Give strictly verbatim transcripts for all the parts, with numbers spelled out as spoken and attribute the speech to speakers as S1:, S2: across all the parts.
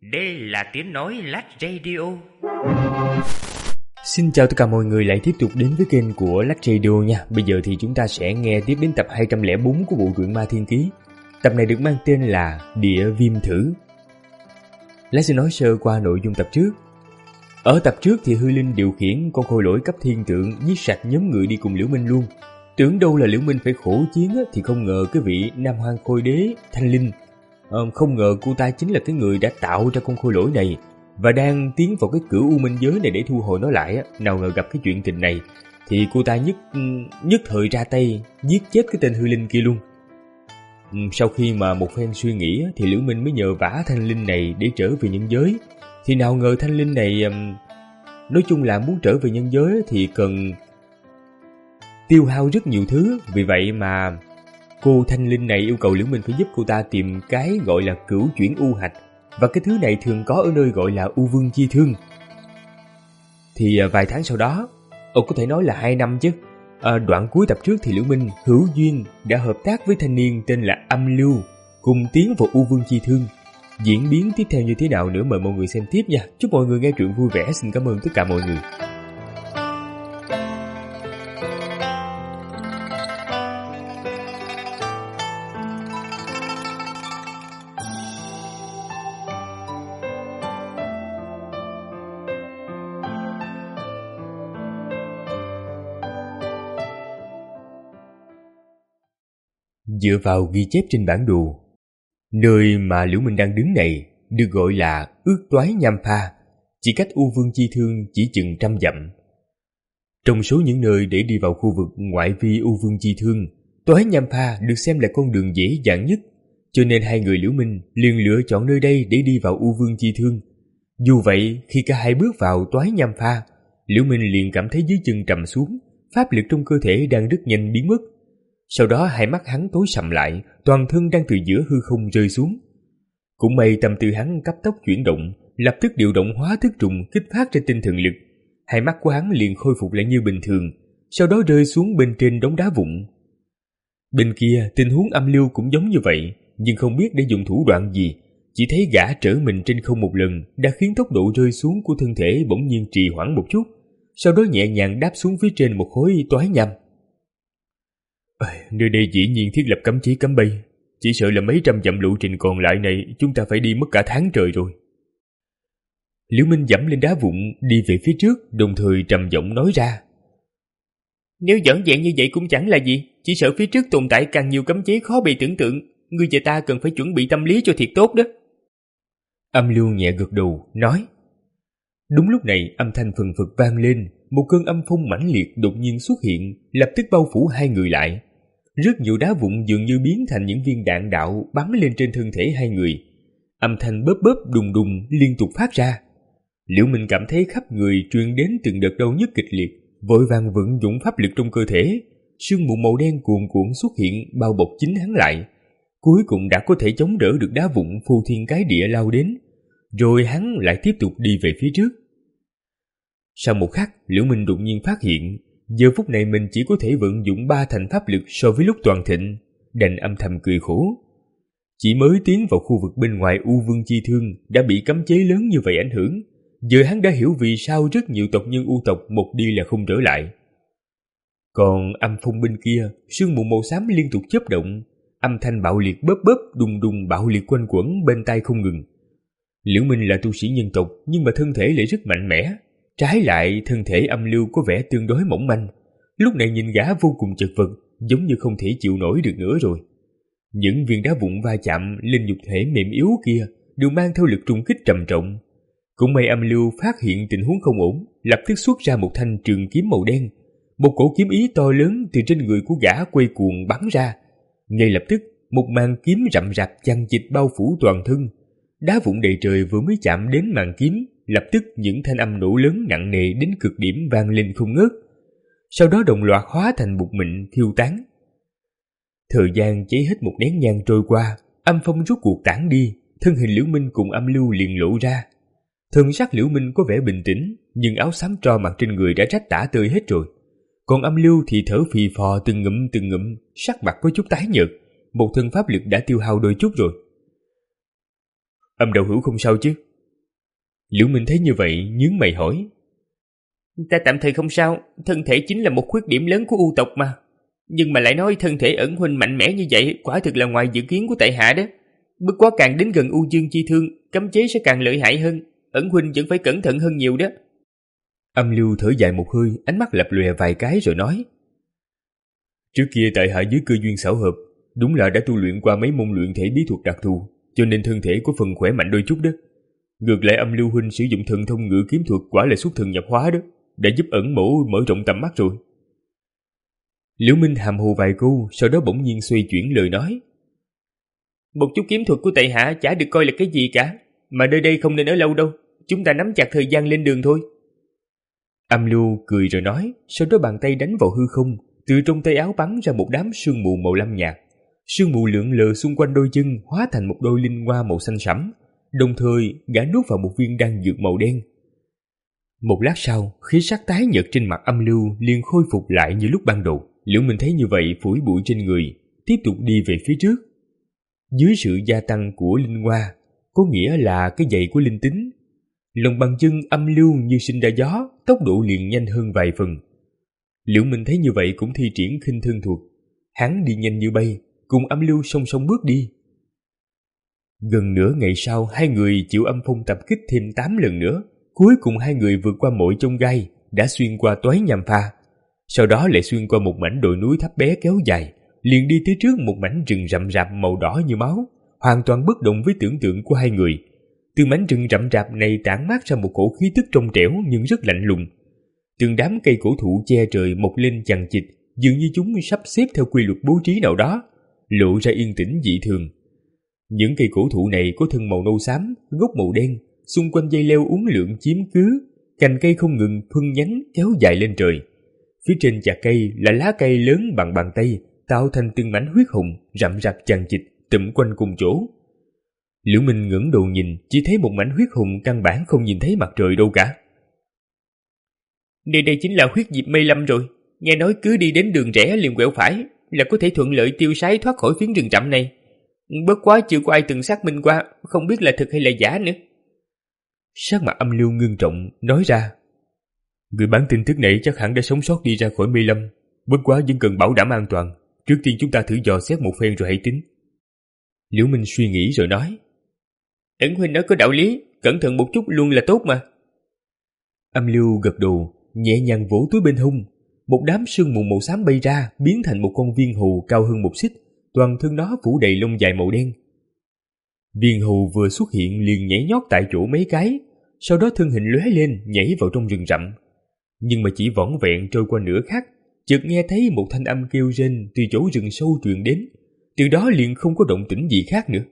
S1: Đây là tiếng nói Lách Radio.
S2: Xin chào tất cả mọi người lại tiếp tục đến với kênh của Lách Radio nha. Bây giờ thì chúng ta sẽ nghe tiếp đến tập hai trăm lẻ bốn của bộ truyện Ma Thiên Ký. Tập này được mang tên là Địa Viêm Thử. Lách sẽ nói sơ qua nội dung tập trước. Ở tập trước thì Hư Linh điều khiển con khôi lỗi cấp thiên tượng giết sạch nhóm người đi cùng Liễu Minh luôn. Tưởng đâu là Liễu Minh phải khổ chiến á, thì không ngờ cái vị Nam Hoang Khôi Đế Thanh Linh, à, không ngờ cô ta chính là cái người đã tạo ra con khôi lỗi này và đang tiến vào cái cửa U Minh giới này để thu hồi nó lại á. Nào ngờ gặp cái chuyện tình này thì cô ta nhất nhất thời ra tay giết chết cái tên Hư Linh kia luôn. Sau khi mà một phen suy nghĩ thì Liễu Minh mới nhờ vả Thanh Linh này để trở về nhân giới. Thì nào ngờ Thanh Linh này nói chung là muốn trở về nhân giới thì cần tiêu hao rất nhiều thứ. Vì vậy mà cô Thanh Linh này yêu cầu Liễu Minh phải giúp cô ta tìm cái gọi là cửu chuyển u hạch. Và cái thứ này thường có ở nơi gọi là U Vương Chi Thương. Thì vài tháng sau đó, Ồ có thể nói là hai năm chứ, à, đoạn cuối tập trước thì Liễu Minh hữu duyên đã hợp tác với thanh niên tên là Âm Lưu, cùng tiến vào U Vương Chi Thương. Diễn biến tiếp theo như thế nào nữa mời mọi người xem tiếp nha. Chúc mọi người nghe truyện vui vẻ. Xin cảm ơn tất cả mọi người. Dựa vào ghi chép trên bản đồ, nơi mà Liễu Minh đang đứng này được gọi là Ước Toái Nham Pha, chỉ cách U Vương Chi Thương chỉ chừng trăm dặm. Trong số những nơi để đi vào khu vực ngoại vi U Vương Chi Thương, Toái Nham Pha được xem là con đường dễ dàng nhất, cho nên hai người Liễu Minh liền lựa chọn nơi đây để đi vào U Vương Chi Thương. Dù vậy, khi cả hai bước vào Toái Nham Pha, Liễu Minh liền cảm thấy dưới chân trầm xuống, pháp lực trong cơ thể đang rất nhanh biến mất. Sau đó hai mắt hắn tối sầm lại, toàn thân đang từ giữa hư không rơi xuống. Cũng may tâm tư hắn cấp tốc chuyển động, lập tức điều động hóa thức trùng kích phát ra tinh thần lực. Hai mắt của hắn liền khôi phục lại như bình thường, sau đó rơi xuống bên trên đống đá vụn. Bên kia tình huống Âm Lưu cũng giống như vậy, nhưng không biết để dùng thủ đoạn gì, chỉ thấy gã trở mình trên không một lần đã khiến tốc độ rơi xuống của thân thể bỗng nhiên trì hoãn một chút, sau đó nhẹ nhàng đáp xuống phía trên một khối toái nham. À, nơi đây dĩ nhiên thiết lập cấm chế cấm bay, chỉ sợ là mấy trăm dặm lộ trình còn lại này chúng ta phải đi mất cả tháng trời rồi. Liễu Minh dẫm lên đá vụn đi về phía trước, đồng thời trầm giọng nói ra: Nếu dõng dẹn như vậy cũng chẳng là gì, chỉ sợ phía trước tồn tại càng nhiều cấm chế khó bề tưởng tượng, ngươi và ta cần phải chuẩn bị tâm lý cho thiệt tốt đó. Âm Lưu nhẹ gật đầu nói. Đúng lúc này âm thanh phần phật vang lên, một cơn âm phong mãnh liệt đột nhiên xuất hiện, lập tức bao phủ hai người lại. Rất nhiều đá vụn dường như biến thành những viên đạn đạo bắn lên trên thân thể hai người. Âm thanh bóp bóp đùng đùng liên tục phát ra. Liễu Minh cảm thấy khắp người truyền đến từng đợt đau nhức kịch liệt, vội vàng vận dụng pháp lực trong cơ thể. Sương mù màu đen cuồn cuộn xuất hiện bao bọc chính hắn lại. Cuối cùng đã có thể chống đỡ được đá vụn phô thiên cái địa lao đến. Rồi hắn lại tiếp tục đi về phía trước. Sau một khắc, Liễu Minh đột nhiên phát hiện, giờ phút này mình chỉ có thể vận dụng ba thành pháp lực so với lúc toàn thịnh, đành âm thầm cười khổ. Chỉ mới tiến vào khu vực bên ngoài U Vương Chi Thương đã bị cấm chế lớn như vậy ảnh hưởng, giờ hắn đã hiểu vì sao rất nhiều tộc nhân U tộc một đi là không trở lại. Còn âm phong bên kia, sương mù màu xám liên tục chớp động, âm thanh bạo liệt bóp bóp đùng đùng bạo liệt quanh quẩn bên tai không ngừng. Liễu Minh là tu sĩ nhân tộc nhưng mà thân thể lại rất mạnh mẽ. Trái lại, thân thể Âm Lưu có vẻ tương đối mỏng manh. Lúc này nhìn gã vô cùng chật vật, giống như không thể chịu nổi được nữa rồi. Những viên đá vụn va chạm lên nhục thể mềm yếu kia đều mang theo lực trùng kích trầm trọng. Cũng may Âm Lưu phát hiện tình huống không ổn, lập tức xuất ra một thanh trường kiếm màu đen. Một cổ kiếm ý to lớn từ trên người của gã quay cuồng bắn ra. Ngay lập tức, một màn kiếm rậm rạp chằng chịt bao phủ toàn thân. Đá vụn đầy trời vừa mới chạm đến màn kiếm, lập tức những thanh âm nổ lớn nặng nề đến cực điểm vang lên không ngớt. Sau đó đồng loạt hóa thành bụi mịn phiêu tán. Thời gian cháy hết một nén nhang trôi qua, âm phong rút cuộc tản đi, thân hình Liễu Minh cùng Âm Lưu liền lộ ra. Thân sắc Liễu Minh có vẻ bình tĩnh, nhưng áo xám tro mặc trên người đã rách tả tơi hết rồi. Còn Âm Lưu thì thở phì phò từng ngụm từng ngụm, sắc mặt có chút tái nhợt, một thân pháp lực đã tiêu hao đôi chút rồi. Âm đạo hữu không sao chứ? Liễu Minh thấy như vậy nhướng mày hỏi.
S1: Ta tạm thời không sao, thân thể chính là một khuyết điểm lớn của U tộc mà. Nhưng mà lại nói thân thể ẩn huynh mạnh mẽ như vậy quả thực là ngoài dự kiến của tại hạ đó. Bất quá càng đến gần U Dương chi thương, cấm chế sẽ càng lợi hại hơn. Ẩn huynh vẫn phải cẩn thận hơn nhiều đó.
S2: Âm Lưu thở dài một hơi, ánh mắt lập lòe vài cái rồi nói. Trước kia tại hạ dưới cơ duyên xảo hợp, đúng là đã tu luyện qua mấy môn luyện thể bí thuật đặc thù, cho nên thân thể có phần khỏe mạnh đôi chút đó. Ngược lại Âm Lưu huynh sử dụng thần thông ngự kiếm thuật quả là xuất thần nhập hóa đó, đã giúp ẩn mẫu mở rộng tầm mắt rồi. Liễu Minh hàm hồ vài câu, sau đó bỗng nhiên xoay chuyển lời nói.
S1: Một chút kiếm thuật của tại hạ chả được coi là cái gì cả, mà nơi đây không nên ở lâu đâu, chúng ta nắm chặt thời gian lên đường thôi.
S2: Âm Lưu cười rồi nói, sau đó bàn tay đánh vào hư không, từ trong tay áo bắn ra một đám sương mù màu lam nhạt. Sương mù lượn lờ xung quanh đôi chân hóa thành một đôi linh hoa màu xanh sẫm, đồng thời gã nuốt vào một viên đan dược màu đen. Một lát sau, khí sắc tái nhợt trên mặt Âm Lưu liền khôi phục lại như lúc ban đầu. Liễu Minh thấy như vậy phủi bụi trên người, tiếp tục đi về phía trước. Dưới sự gia tăng của linh hoa, có nghĩa là cái dậy của linh tính, lòng bàn chân Âm Lưu như sinh ra gió, tốc độ liền nhanh hơn vài phần. Liễu Minh thấy như vậy cũng thi triển khinh thân thuật, hắn đi nhanh như bay, cùng Âm Lưu song song bước đi. Gần nửa ngày sau, hai người chịu âm phong tập kích thêm tám lần nữa, cuối cùng hai người vượt qua mọi chông gai, đã xuyên qua toái nham pha, sau đó lại xuyên qua một mảnh đồi núi thấp bé kéo dài, liền đi tới trước một mảnh rừng rậm rạp màu đỏ như máu, hoàn toàn bất động với tưởng tượng của hai người. Từ mảnh rừng rậm rạp này tản mát ra một cổ khí tức trong trẻo nhưng rất lạnh lùng. Từng đám cây cổ thụ che trời mọc lên chằng chịt, dường như chúng sắp xếp theo quy luật bố trí nào đó, lộ ra yên tĩnh dị thường. Những cây cổ thụ này có thân màu nâu xám, gốc màu đen, xung quanh dây leo uốn lượn chiếm cứ, cành cây không ngừng phân nhánh kéo dài lên trời. Phía trên chạc cây là lá cây lớn bằng bàn tay, tạo thành từng mảnh huyết hồng rậm rạp chằng chịt tụm quanh cùng chỗ. Liễu Minh ngẩng đầu nhìn, chỉ thấy một mảnh huyết hồng căn bản không nhìn thấy mặt trời đâu cả.
S1: Nơi đây chính là huyết diệp mây lâm rồi, nghe nói cứ đi đến đường rẽ liền quẹo phải là có thể thuận lợi tiêu sái thoát khỏi phiến rừng rậm này. Bất quá chưa có ai từng xác minh qua, không biết là thực hay là giả nữa.
S2: Sắc mặt Âm Lưu ngưng trọng nói ra. Người bán tin tức này chắc hẳn đã sống sót đi ra khỏi mây lâm, bất quá vẫn cần bảo đảm an toàn, trước tiên chúng ta thử dò xét một phen rồi hãy tính. Liễu Minh suy nghĩ rồi nói.
S1: Ẩn huynh nói có đạo lý, cẩn thận một chút luôn là tốt mà.
S2: Âm Lưu gật đầu, nhẹ nhàng vỗ túi bên hông, một đám sương mù màu xám bay ra, biến thành một con viên hầu cao hơn một xích, toàn thân nó phủ đầy lông dài màu đen. Viên hầu vừa xuất hiện liền nhảy nhót tại chỗ mấy cái, sau đó thân hình lóe lên nhảy vào trong rừng rậm. Nhưng mà chỉ vỏn vẹn trôi qua nửa khắc, chợt nghe thấy một thanh âm kêu rên từ chỗ rừng sâu truyền đến, từ đó liền không có động tĩnh gì khác nữa.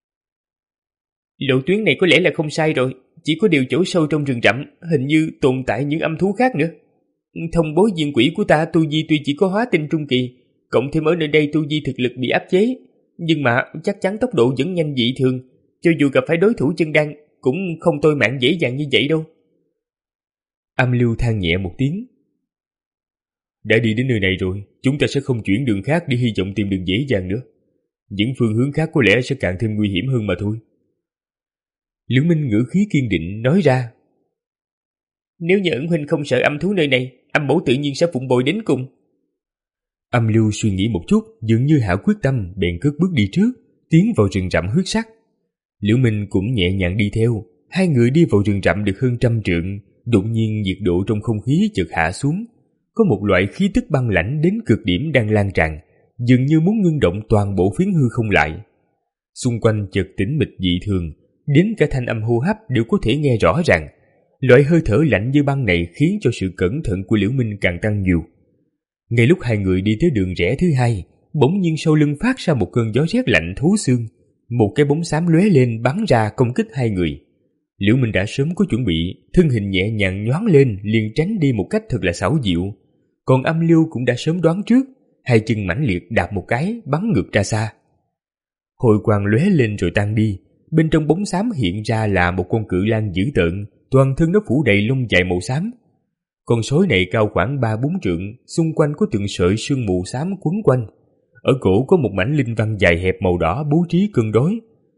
S1: Lộ tuyến này có lẽ là không sai rồi, chỉ có điều chỗ sâu trong rừng rậm hình như tồn tại những âm thú khác nữa. Thông bối viên quỷ của ta tu vi tuy chỉ có hóa tinh trung kỳ, cộng thêm ở nơi đây tu vi thực lực bị áp chế, nhưng mà chắc chắn tốc độ vẫn nhanh dị thường, cho dù gặp phải đối thủ chân đan cũng không tôi mạng dễ dàng như vậy đâu.
S2: Âm Lưu than nhẹ một tiếng. Đã đi đến nơi này rồi, chúng ta sẽ không chuyển đường khác để hy vọng tìm đường dễ dàng nữa. Những phương hướng khác có lẽ sẽ càng thêm nguy hiểm hơn mà thôi. Liễu Minh ngữ khí kiên định nói ra.
S1: Nếu như Ẩn huynh không sợ âm thú nơi này, âm mẫu tự nhiên sẽ phụng bồi đến cùng.
S2: Âm Lưu suy nghĩ một chút, dường như hạ quyết tâm, bèn cất bước đi trước, tiến vào rừng rậm huyết sắc. Liễu Minh cũng nhẹ nhàng đi theo. Hai người đi vào rừng rậm được hơn trăm trượng, đột nhiên nhiệt độ trong không khí chợt hạ xuống, có một loại khí tức băng lãnh đến cực điểm đang lan tràn, dường như muốn ngưng động toàn bộ phiến hư không lại. Xung quanh chợt tĩnh mịch dị thường, đến cả thanh âm hô hấp đều có thể nghe rõ ràng. Loại hơi thở lạnh như băng này khiến cho sự cẩn thận của Liễu Minh càng tăng nhiều. Ngay lúc hai người đi tới đường rẽ thứ hai, bỗng nhiên sau lưng phát ra một cơn gió rét lạnh thấu xương, một cái bóng xám lóe lên bắn ra công kích hai người. Liễu Minh đã sớm có chuẩn bị, thân hình nhẹ nhàng nhoáng lên liền tránh đi một cách thật là xảo diệu. Còn Âm Lưu cũng đã sớm đoán trước, hai chân mãnh liệt đạp một cái bắn ngược ra xa. Hồi quang lóe lên rồi tan đi, bên trong bóng xám hiện ra là một con cự lang dữ tợn, toàn thân nó phủ đầy lông dài màu xám. Con sói này cao khoảng ba bốn trượng, xung quanh có từng sợi sương mù xám quấn quanh. Ở cổ có một mảnh linh văn dài hẹp màu đỏ bố trí cân đối.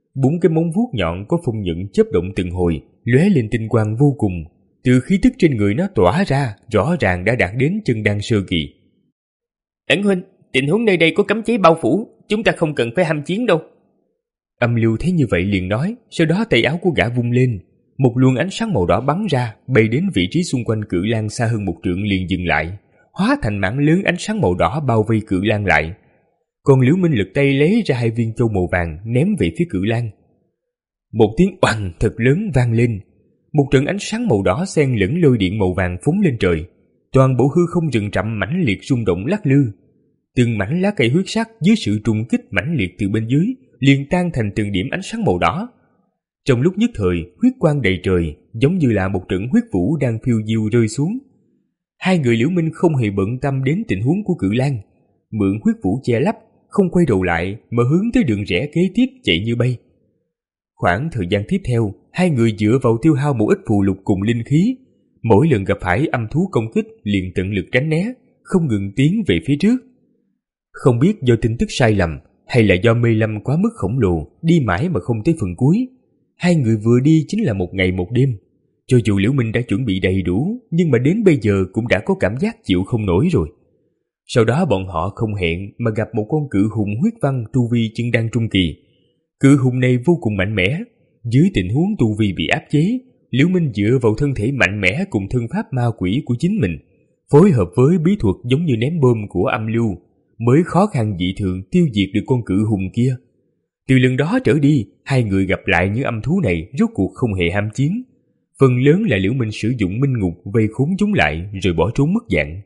S2: Bốn cái móng vuốt nhọn có phong nhận chớp động từng hồi, lóe lên tinh quang vô cùng. Từ khí tức trên người nó tỏa ra, rõ ràng đã đạt đến chân đan sơ kỳ.
S1: Ẩn huynh, tình huống nơi đây có cấm chế bao phủ, chúng ta không cần phải hăm chiến đâu.
S2: Âm Lưu thấy như vậy liền nói, sau đó tay áo của gã vung lên, một luồng ánh sáng màu đỏ bắn ra, bay đến vị trí xung quanh cự lang xa hơn một trượng liền dừng lại, hóa thành mảng lớn ánh sáng màu đỏ bao vây cự lang lại. Còn Liễu Minh lực tay lấy ra hai viên châu màu vàng ném về phía cự lang. Một tiếng oằn thật lớn vang lên, một trận ánh sáng màu đỏ xen lẫn lôi điện màu vàng phóng lên trời, toàn bộ hư không rừng rậm mãnh liệt rung động lắc lư. Từng mảnh lá cây huyết sắc dưới sự trùng kích mãnh liệt từ bên dưới liền tan thành từng điểm ánh sáng màu đỏ. Trong lúc nhất thời, huyết quang đầy trời, giống như là một trận huyết vũ đang phiêu diêu rơi xuống. Hai người Liễu Minh không hề bận tâm đến tình huống của cự lang, mượn huyết vũ che lấp, không quay đầu lại mà hướng tới đường rẽ kế tiếp chạy như bay. Khoảng thời gian tiếp theo, hai người dựa vào tiêu hao một ít phù lục cùng linh khí, mỗi lần gặp phải âm thú công kích liền tận lực tránh né, không ngừng tiến về phía trước. Không biết do tin tức sai lầm hay là do mê lâm quá mức khổng lồ, đi mãi mà không tới phần cuối, hai người vừa đi chính là một ngày một đêm. Cho dù Liễu Minh đã chuẩn bị đầy đủ, nhưng mà đến bây giờ cũng đã có cảm giác chịu không nổi rồi. Sau đó bọn họ không hẹn mà gặp một con cự hùng huyết văn tu vi chân đan trung kỳ. Cự hùng này vô cùng mạnh mẽ, dưới tình huống tu vi bị áp chế, Liễu Minh dựa vào thân thể mạnh mẽ cùng thân pháp ma quỷ của chính mình, phối hợp với bí thuật giống như ném bom của Âm Lưu, mới khó khăn dị thường tiêu diệt được con cự hùng kia. Từ lần đó trở đi, hai người gặp lại những âm thú này rốt cuộc không hề ham chiến. Phần lớn là Liễu Minh sử dụng minh ngục vây khốn chúng lại rồi bỏ trốn mất dạng.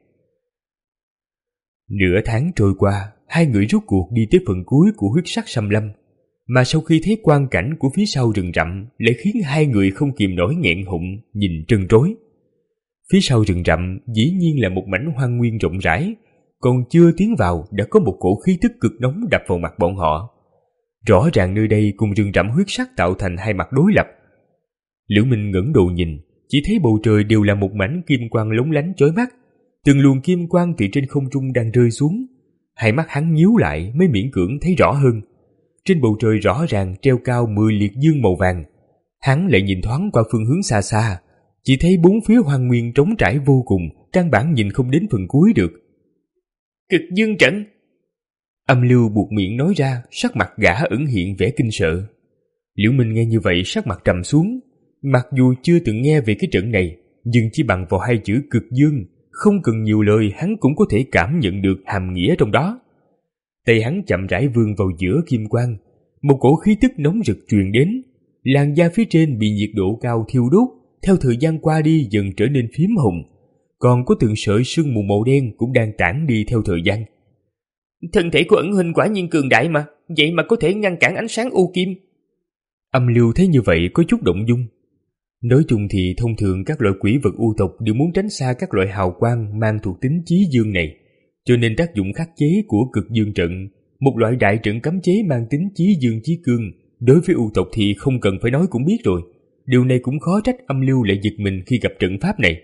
S2: Nửa tháng trôi qua, hai người rốt cuộc đi tới phần cuối của huyết sắc xâm lâm. Mà sau khi thấy quang cảnh của phía sau rừng rậm lại khiến hai người không kìm nổi nghẹn họng, nhìn trân trối. Phía sau rừng rậm dĩ nhiên là một mảnh hoang nguyên rộng rãi, còn chưa tiến vào đã có một cổ khí tức cực nóng đập vào mặt bọn họ. Rõ ràng nơi đây cùng rừng rậm huyết sắc tạo thành hai mặt đối lập. Liễu Minh ngẩng đầu nhìn, chỉ thấy bầu trời đều là một mảnh kim quang lóng lánh chói mắt, từng luồng kim quang từ trên không trung đang rơi xuống. Hai mắt hắn nhíu lại mới miễn cưỡng thấy rõ hơn. Trên bầu trời rõ ràng treo cao mười liệt dương màu vàng. Hắn lại nhìn thoáng qua phương hướng xa xa, chỉ thấy bốn phía hoang nguyên trống trải vô cùng, căn bản nhìn không đến phần cuối được.
S1: Cực dương trận.
S2: Âm Lưu buộc miệng nói ra, sắc mặt gã ẩn hiện vẻ kinh sợ. Liễu Minh nghe như vậy sắc mặt trầm xuống, mặc dù chưa từng nghe về cái trận này, nhưng chỉ bằng vào hai chữ cực dương, không cần nhiều lời hắn cũng có thể cảm nhận được hàm nghĩa trong đó. Tay hắn chậm rãi vươn vào giữa kim quang, một cổ khí tức nóng rực truyền đến, làn da phía trên bị nhiệt độ cao thiêu đốt, theo thời gian qua đi dần trở nên phím hồng, còn có từng sợi sương mù màu đen cũng đang tản đi theo thời gian.
S1: Thân thể của ẩn huynh quả nhiên cường đại mà, vậy mà có thể ngăn cản ánh sáng u kim.
S2: Âm Lưu thấy như vậy có chút động dung. Nói chung thì thông thường các loại quỷ vật u tộc đều muốn tránh xa các loại hào quang mang thuộc tính chí dương này, cho nên tác dụng khắc chế của cực dương trận, một loại đại trận cấm chế mang tính chí dương chí cương, đối với u tộc thì không cần phải nói cũng biết rồi. Điều này cũng khó trách Âm Lưu lại giật mình khi gặp trận pháp này.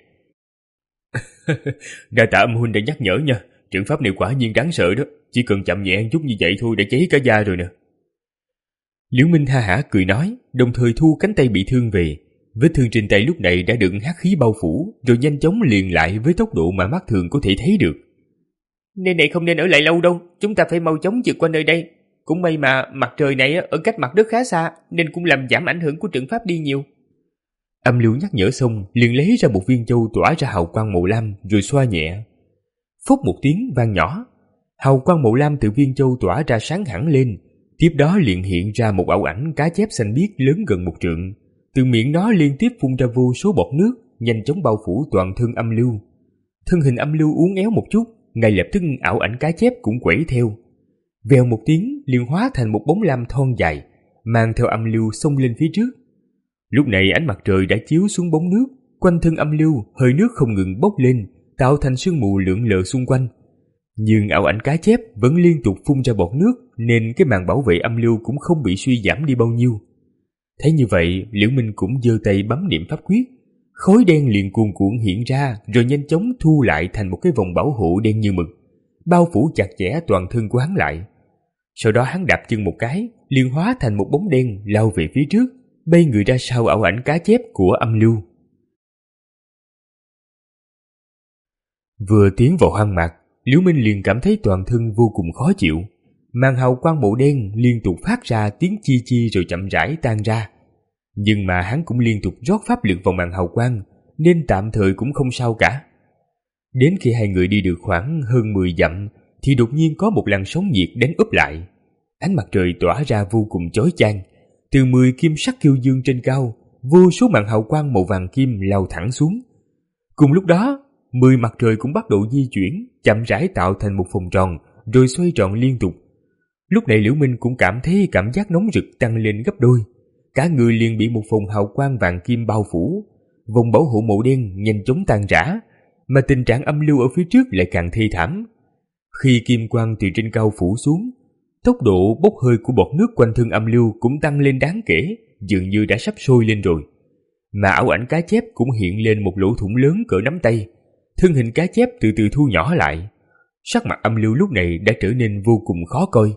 S2: Đa tạ Âm huynh đã nhắc nhở nha, trận pháp này quả nhiên đáng sợ đó, chỉ cần chậm nhẹ chút như vậy thôi đã cháy cả da rồi nè. Liễu Minh ha hả cười nói, đồng thời thu cánh tay bị thương về. Vết thương trên tay lúc này đã được hắc khí bao phủ, rồi nhanh chóng liền lại với tốc độ mà mắt thường có thể thấy được.
S1: Nơi này không nên ở lại lâu đâu, chúng ta phải mau chóng vượt qua nơi đây. Cũng may mà mặt trời này ở cách mặt đất khá xa, nên cũng làm giảm ảnh hưởng của trận pháp đi nhiều.
S2: Âm Lưu nhắc nhở xong, liền lấy ra một viên châu tỏa ra hào quang màu lam rồi xoa nhẹ. Phốc một tiếng vang nhỏ, hào quang màu lam từ viên châu tỏa ra sáng hẳn lên, tiếp đó liền hiện ra một ảo ảnh cá chép xanh biếc lớn gần một trượng. Từ miệng nó liên tiếp phun ra vô số bọt nước, nhanh chóng bao phủ toàn thân Âm Lưu. Thân hình Âm Lưu uốn éo một chút, ngay lập tức ảo ảnh cá chép cũng quẩy theo. Vèo một tiếng liền hóa thành một bóng lam thon dài, mang theo Âm Lưu xông lên phía trước. Lúc này ánh mặt trời đã chiếu xuống bóng nước, quanh thân Âm Lưu hơi nước không ngừng bốc lên, tạo thành sương mù lượn lờ xung quanh. Nhưng ảo ảnh cá chép vẫn liên tục phun ra bọt nước, nên cái màn bảo vệ Âm Lưu cũng không bị suy giảm đi bao nhiêu. Thấy như vậy, Liễu Minh cũng giơ tay bấm niệm pháp quyết, khói đen liền cuồn cuộn hiện ra, rồi nhanh chóng thu lại thành một cái vòng bảo hộ đen như mực, bao phủ chặt chẽ toàn thân của hắn lại. Sau đó hắn đạp chân một cái, liền hóa thành một bóng đen lao về phía trước, bay người ra sau ảo ảnh cá chép của âm lưu. Vừa tiến vào hoang mạc, Liễu Minh liền cảm thấy toàn thân vô cùng khó chịu. Màn hào quang màu đen liên tục phát ra tiếng chi chi rồi chậm rãi tan ra. Nhưng mà hắn cũng liên tục rót pháp lực vào màn hào quang, nên tạm thời cũng không sao cả. Đến khi hai người đi được khoảng hơn mười dặm, thì đột nhiên có một làn sóng nhiệt đánh úp lại. Ánh mặt trời tỏa ra vô cùng chói chang. Từ mười kim sắc kiêu dương trên cao, vô số màn hào quang màu vàng kim lao thẳng xuống. Cùng lúc đó, mười mặt trời cũng bắt đầu di chuyển, chậm rãi tạo thành một vòng tròn, rồi xoay tròn liên tục. Lúc này Liễu Minh cũng cảm thấy cảm giác nóng rực tăng lên gấp đôi. Cả người liền bị một vòng hào quang vàng kim bao phủ. Vòng bảo hộ màu đen nhanh chóng tan rã, mà tình trạng âm lưu ở phía trước lại càng thê thảm. Khi kim quang từ trên cao phủ xuống, tốc độ bốc hơi của bọt nước quanh thân âm lưu cũng tăng lên đáng kể, dường như đã sắp sôi lên rồi. Mà ảo ảnh cá chép cũng hiện lên một lỗ thủng lớn cỡ nắm tay. Thân hình cá chép từ từ thu nhỏ lại. Sắc mặt âm lưu lúc này đã trở nên vô cùng khó coi.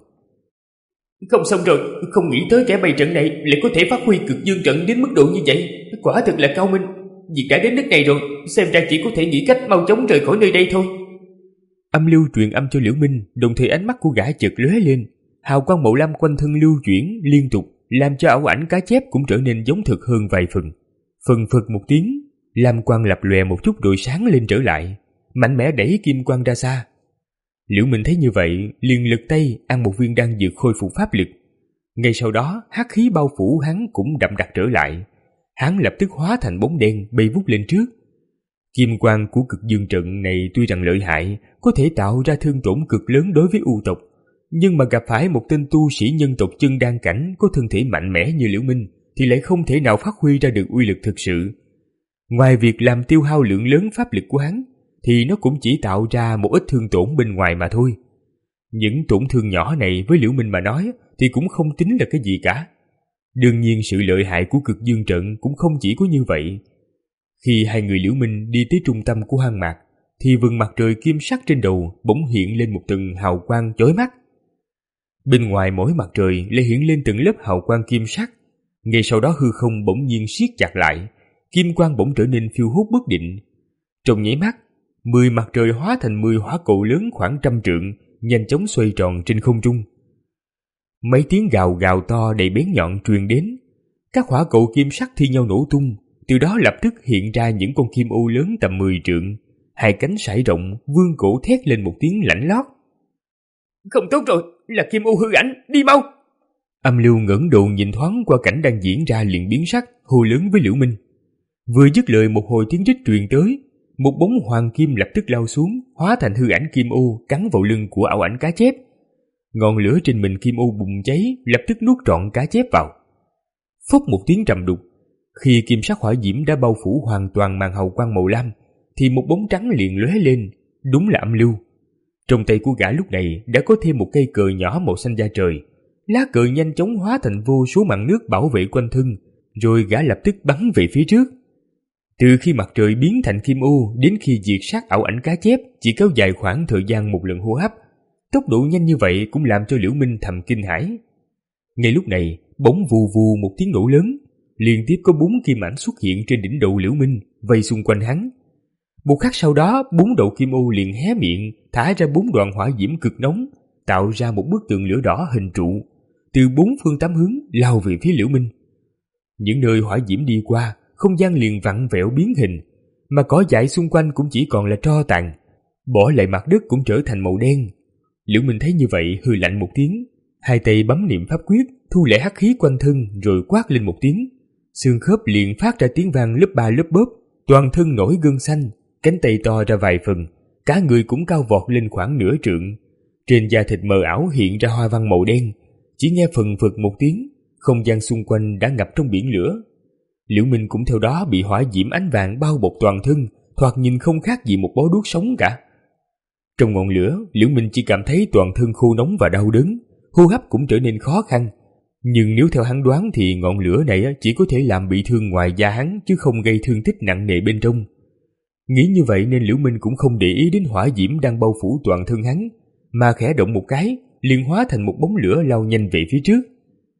S1: Không xong rồi, không nghĩ tới kẻ bày trận này lại có thể phát huy cực dương trận đến mức độ như vậy. Quả thực là cao minh. Việc đã đến nước này rồi, xem ra chỉ có thể nghĩ cách mau chóng rời khỏi nơi đây thôi.
S2: Âm lưu truyền âm cho Liễu Minh, đồng thời ánh mắt của gã chợt lóe lên. Hào quang màu lam quanh thân lưu chuyển liên tục, làm cho ảo ảnh cá chép cũng trở nên giống thực hơn vài phần. Phần phật một tiếng, lam quang lập lòe một chút rồi sáng lên trở lại, mạnh mẽ đẩy kim quang ra xa. Liễu Minh thấy như vậy, liền lực tay ăn một viên đan dược khôi phục pháp lực. Ngay sau đó, hắc khí bao phủ hắn cũng đậm đặc trở lại. Hắn lập tức hóa thành bóng đen bay vút lên trước. Kim quang của cực dương trận này tuy rằng lợi hại, có thể tạo ra thương tổn cực lớn đối với u tộc, nhưng mà gặp phải một tên tu sĩ nhân tộc chân đan cảnh có thân thể mạnh mẽ như Liễu Minh thì lại không thể nào phát huy ra được uy lực thực sự. Ngoài việc làm tiêu hao lượng lớn pháp lực của hắn, thì nó cũng chỉ tạo ra một ít thương tổn bên ngoài mà thôi. Những tổn thương nhỏ này với Liễu Minh mà nói thì cũng không tính là cái gì cả. Đương nhiên sự lợi hại của cực dương trận cũng không chỉ có như vậy. Khi hai người Liễu Minh đi tới trung tâm của hoang mạc, thì vầng mặt trời kim sắc trên đầu bỗng hiện lên một tầng hào quang chói mắt. Bên ngoài mỗi mặt trời lại hiện lên từng lớp hào quang kim sắc. Ngay sau đó hư không bỗng nhiên siết chặt lại, kim quang bỗng trở nên phiêu hốt bất định. Trong nháy mắt, mười mặt trời hóa thành mười hỏa cầu lớn khoảng trăm trượng, nhanh chóng xoay tròn trên không trung. Mấy tiếng gào gào to đầy bén nhọn truyền đến. Các hỏa cầu kim sắc thi nhau nổ tung, từ đó lập tức hiện ra những con kim ô lớn tầm mười trượng, hai cánh sải rộng, vươn cổ thét lên một tiếng lạnh lót.
S1: Không tốt rồi, là kim ô hư ảnh, đi mau!
S2: Âm lưu ngẩng đầu nhìn thoáng qua cảnh đang diễn ra liền biến sắc, hô lớn với Liễu Minh. Vừa dứt lời một hồi tiếng rít truyền tới, một bóng hoàng kim lập tức lao xuống, hóa thành hư ảnh kim ô cắn vào lưng của ảo ảnh cá chép. Ngọn lửa trên mình kim ô bùng cháy, lập tức nuốt trọn cá chép vào. Phốc một tiếng trầm đục, khi kim sắc hỏa diễm đã bao phủ hoàn toàn màn hào quang màu lam, thì một bóng trắng liền lóe lên, đúng là âm lưu. Trong tay của gã lúc này đã có thêm một cây cờ nhỏ màu xanh da trời. Lá cờ nhanh chóng hóa thành vô số màn nước bảo vệ quanh thân, rồi gã lập tức bắn về phía trước. Từ khi mặt trời biến thành kim ô đến khi diệt sát ảo ảnh cá chép chỉ kéo dài khoảng thời gian một lần hô hấp. Tốc độ nhanh như vậy cũng làm cho Liễu Minh thầm kinh hãi. Ngay lúc này, bỗng vù vù một tiếng nổ lớn, liên tiếp có bốn kim ảnh xuất hiện trên đỉnh đầu Liễu Minh, vây xung quanh hắn. Một khắc sau đó, bốn đầu kim ô liền hé miệng, thả ra bốn đoạn hỏa diễm cực nóng, tạo ra một bức tường lửa đỏ hình trụ, từ bốn phương tám hướng lao về phía Liễu Minh. Những nơi hỏa diễm đi qua, không gian liền vặn vẹo biến hình, mà cỏ dại xung quanh cũng chỉ còn là tro tàn, bỏ lại mặt đất cũng trở thành màu đen. Liễu Minh thấy như vậy hừ lạnh một tiếng, hai tay bấm niệm pháp quyết, thu lại hắc khí quanh thân rồi quát lên một tiếng. Xương khớp liền phát ra tiếng vang lớp ba lớp bóp, toàn thân nổi gân xanh, cánh tay to ra vài phần, cả người cũng cao vọt lên khoảng nửa trượng. Trên da thịt mờ ảo hiện ra hoa văn màu đen, chỉ nghe phần phật một tiếng, không gian xung quanh đã ngập trong biển lửa. Liễu Minh cũng theo đó bị hỏa diễm ánh vàng bao bọc toàn thân, thoạt nhìn không khác gì một bó đuốc sống cả. Trong ngọn lửa, Liễu Minh chỉ cảm thấy toàn thân khô nóng và đau đớn, hô hấp cũng trở nên khó khăn. Nhưng nếu theo hắn đoán thì ngọn lửa này chỉ có thể làm bị thương ngoài da hắn, chứ không gây thương tích nặng nề bên trong. Nghĩ như vậy nên Liễu Minh cũng không để ý đến hỏa diễm đang bao phủ toàn thân hắn, mà khẽ động một cái, liền hóa thành một bóng lửa lao nhanh về phía trước.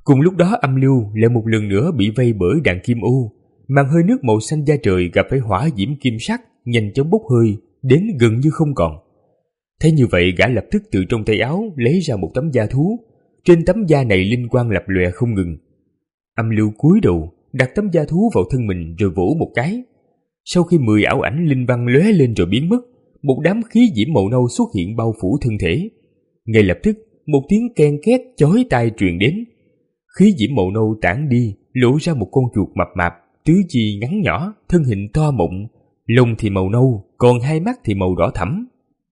S2: Cùng lúc đó âm lưu lại một lần nữa bị vây bởi đàn kim ô, màn hơi nước màu xanh da trời gặp phải hỏa diễm kim sắc nhanh chóng bốc hơi đến gần như không còn. Thấy như vậy, gã lập tức từ trong tay áo lấy ra một tấm da thú. Trên tấm da này linh quang lập lòe không ngừng. Âm lưu cúi đầu đặt tấm da thú vào thân mình rồi vỗ một cái. Sau khi mười ảo ảnh linh văn lóe lên rồi biến mất, một đám khí diễm màu nâu xuất hiện bao phủ thân thể. Ngay lập tức một tiếng ken két chói tai truyền đến. Khí diễm màu nâu tản đi, lộ ra một con chuột mập mạp, tứ chi ngắn nhỏ, thân hình to mọng, lông thì màu nâu, còn hai mắt thì màu đỏ thẫm.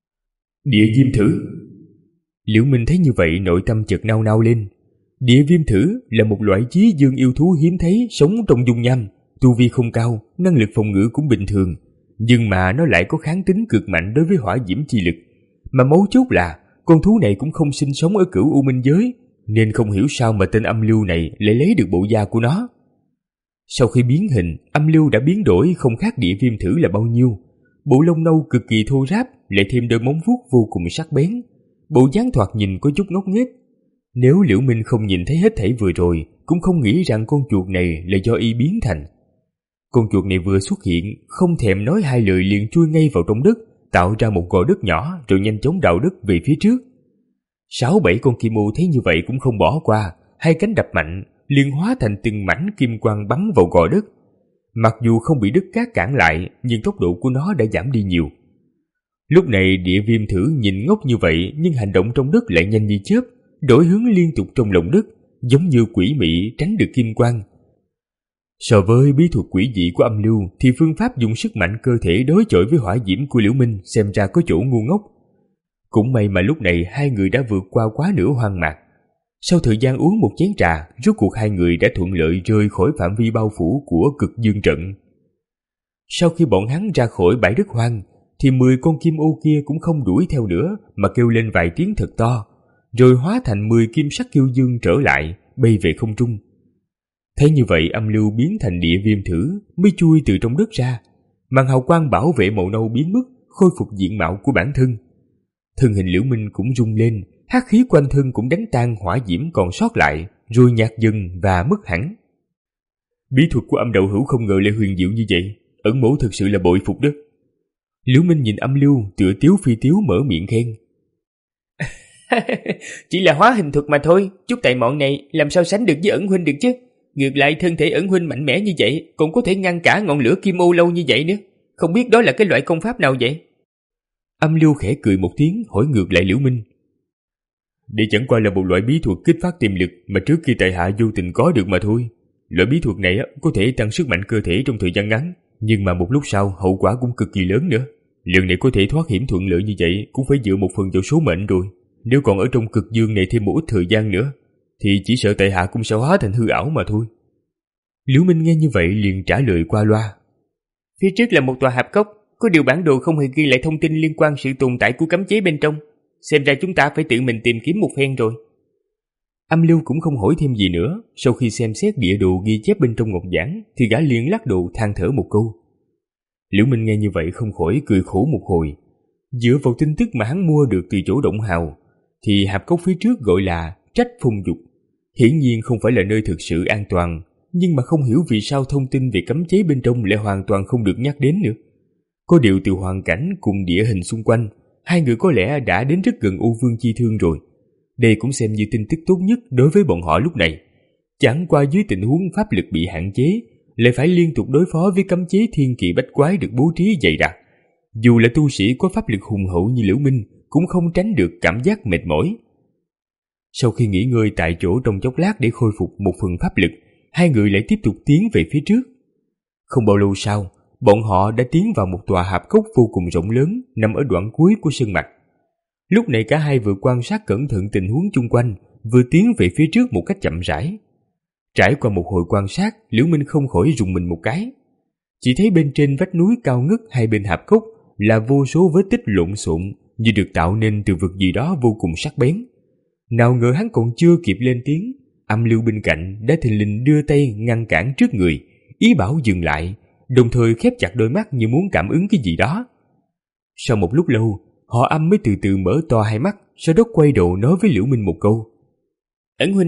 S2: Địa viêm thử. Liễu Minh thấy như vậy, nội tâm chợt nao nao lên. Địa viêm thử là một loại chí dương yêu thú hiếm thấy sống trong dung nham, tu vi không cao, năng lực phòng ngự cũng bình thường, nhưng mà nó lại có kháng tính cực mạnh đối với hỏa diễm chi lực. Mà mấu chốt là con thú này cũng không sinh sống ở Cửu U Minh giới, nên không hiểu sao mà tên âm lưu này lại lấy được bộ da của nó. Sau khi biến hình, âm lưu đã biến đổi không khác địa viêm thử là bao nhiêu. Bộ lông nâu cực kỳ thô ráp, lại thêm đôi móng vuốt vô cùng sắc bén. Bộ dáng thoạt nhìn có chút ngốc nghếch. Nếu Liễu Minh không nhìn thấy hết thảy vừa rồi, cũng không nghĩ rằng con chuột này là do y biến thành. Con chuột này vừa xuất hiện, không thèm nói hai lời liền chui ngay vào trong đất, tạo ra một gò đất nhỏ rồi nhanh chóng đào đất về phía trước. Sáu bảy con kim ô thấy như vậy cũng không bỏ qua, hai cánh đập mạnh, liền hóa thành từng mảnh kim quang bắn vào gò đất. Mặc dù không bị đất cát cản lại, nhưng tốc độ của nó đã giảm đi nhiều. Lúc này địa viêm thử nhìn ngốc như vậy, nhưng hành động trong đất lại nhanh như chớp, đổi hướng liên tục trong lòng đất, giống như quỷ mị tránh được kim quang. So với bí thuật quỷ dị của âm lưu, thì phương pháp dùng sức mạnh cơ thể đối chọi với hỏa diễm của Liễu Minh xem ra có chỗ ngu ngốc. Cũng may mà lúc này hai người đã vượt qua quá nửa hoang mạc. Sau thời gian uống một chén trà, rốt cuộc hai người đã thuận lợi rời khỏi phạm vi bao phủ của cực dương trận. Sau khi bọn hắn ra khỏi bãi đất hoang, thì mười con kim ô kia cũng không đuổi theo nữa mà kêu lên vài tiếng thật to, rồi hóa thành mười kim sắc kiêu dương trở lại, bay về không trung. Thấy như vậy, âm lưu biến thành địa viêm thử mới chui từ trong đất ra, màn hào quang bảo vệ màu nâu biến mất, khôi phục diện mạo của bản thân. Thân hình Liễu Minh cũng rung lên, hắc khí quanh thân cũng đánh tan hỏa diễm còn sót lại, rồi nhạt dần và mất hẳn. Bí thuật của âm đạo hữu không ngờ lại huyền diệu như vậy, ẩn mổ thực sự là bội phục đó. Liễu Minh nhìn âm lưu tựa tiếu phi tiếu mở miệng khen.
S1: Chỉ là hóa hình thuật mà thôi, chút tài mọn này làm sao sánh được với ẩn huynh được chứ. Ngược lại thân thể ẩn huynh mạnh mẽ như vậy, còn có thể ngăn cả ngọn lửa kim ô lâu như vậy nữa. Không biết đó là cái loại công pháp nào vậy?
S2: Âm lưu khẽ cười một tiếng hỏi ngược lại Liễu Minh. Đây chẳng qua là một loại bí thuật kích phát tiềm lực mà trước khi tại hạ vô tình có được mà thôi. Loại bí thuật này có thể tăng sức mạnh cơ thể trong thời gian ngắn, nhưng mà một lúc sau hậu quả cũng cực kỳ lớn nữa. Lần này có thể thoát hiểm thuận lợi như vậy cũng phải dựa một phần vào số mệnh rồi. Nếu còn ở trong cực dương này thêm một ít thời gian nữa, thì chỉ sợ tại hạ cũng sẽ hóa thành hư ảo mà thôi. Liễu Minh nghe như vậy liền trả lời qua loa.
S1: Phía trước là một tòa hạp cốc, có điều bản đồ không hề ghi lại thông tin liên quan sự tồn tại của cấm chế bên trong. Xem ra chúng ta phải tự mình tìm kiếm một phen rồi.
S2: Âm lưu cũng không hỏi thêm gì nữa. Sau khi xem xét địa đồ ghi chép bên trong ngọc giản, thì gã liền lắc đầu than thở một câu. Liễu Minh nghe như vậy không khỏi cười khổ một hồi. Dựa vào tin tức mà hắn mua được từ chỗ Động Hào, thì hạp cốc phía trước gọi là Trách Phong Dục. Hiển nhiên không phải là nơi thực sự an toàn, nhưng mà không hiểu vì sao thông tin về cấm chế bên trong lại hoàn toàn không được nhắc đến nữa. Có điều từ hoàn cảnh cùng địa hình xung quanh, hai người có lẽ đã đến rất gần U Vương Chi Thương rồi. Đây cũng xem như tin tức tốt nhất đối với bọn họ lúc này. Chẳng qua dưới tình huống pháp lực bị hạn chế, lại phải liên tục đối phó với cấm chế thiên kỳ bách quái được bố trí dày đặc. Dù là tu sĩ có pháp lực hùng hậu như Liễu Minh, cũng không tránh được cảm giác mệt mỏi. Sau khi nghỉ ngơi tại chỗ trong chốc lát để khôi phục một phần pháp lực, hai người lại tiếp tục tiến về phía trước. Không bao lâu sau, bọn họ đã tiến vào một tòa hạp cốc vô cùng rộng lớn nằm ở đoạn cuối của sơn mạch. Lúc này cả hai vừa quan sát cẩn thận tình huống chung quanh, vừa tiến về phía trước một cách chậm rãi. Trải qua một hồi quan sát, Liễu Minh không khỏi rùng mình một cái. Chỉ thấy bên trên vách núi cao ngất hai bên hạp cốc là vô số vết tích lộn xộn như được tạo nên từ vật gì đó vô cùng sắc bén. Nào ngờ hắn còn chưa kịp lên tiếng, âm lưu bên cạnh đã thình lình đưa tay ngăn cản trước người, ý bảo dừng lại, đồng thời khép chặt đôi mắt như muốn cảm ứng cái gì đó. Sau một lúc lâu, họ âm mới từ từ mở to hai mắt, sau đó quay đầu nói với Liễu Minh một câu.
S1: Ẩn huynh nè,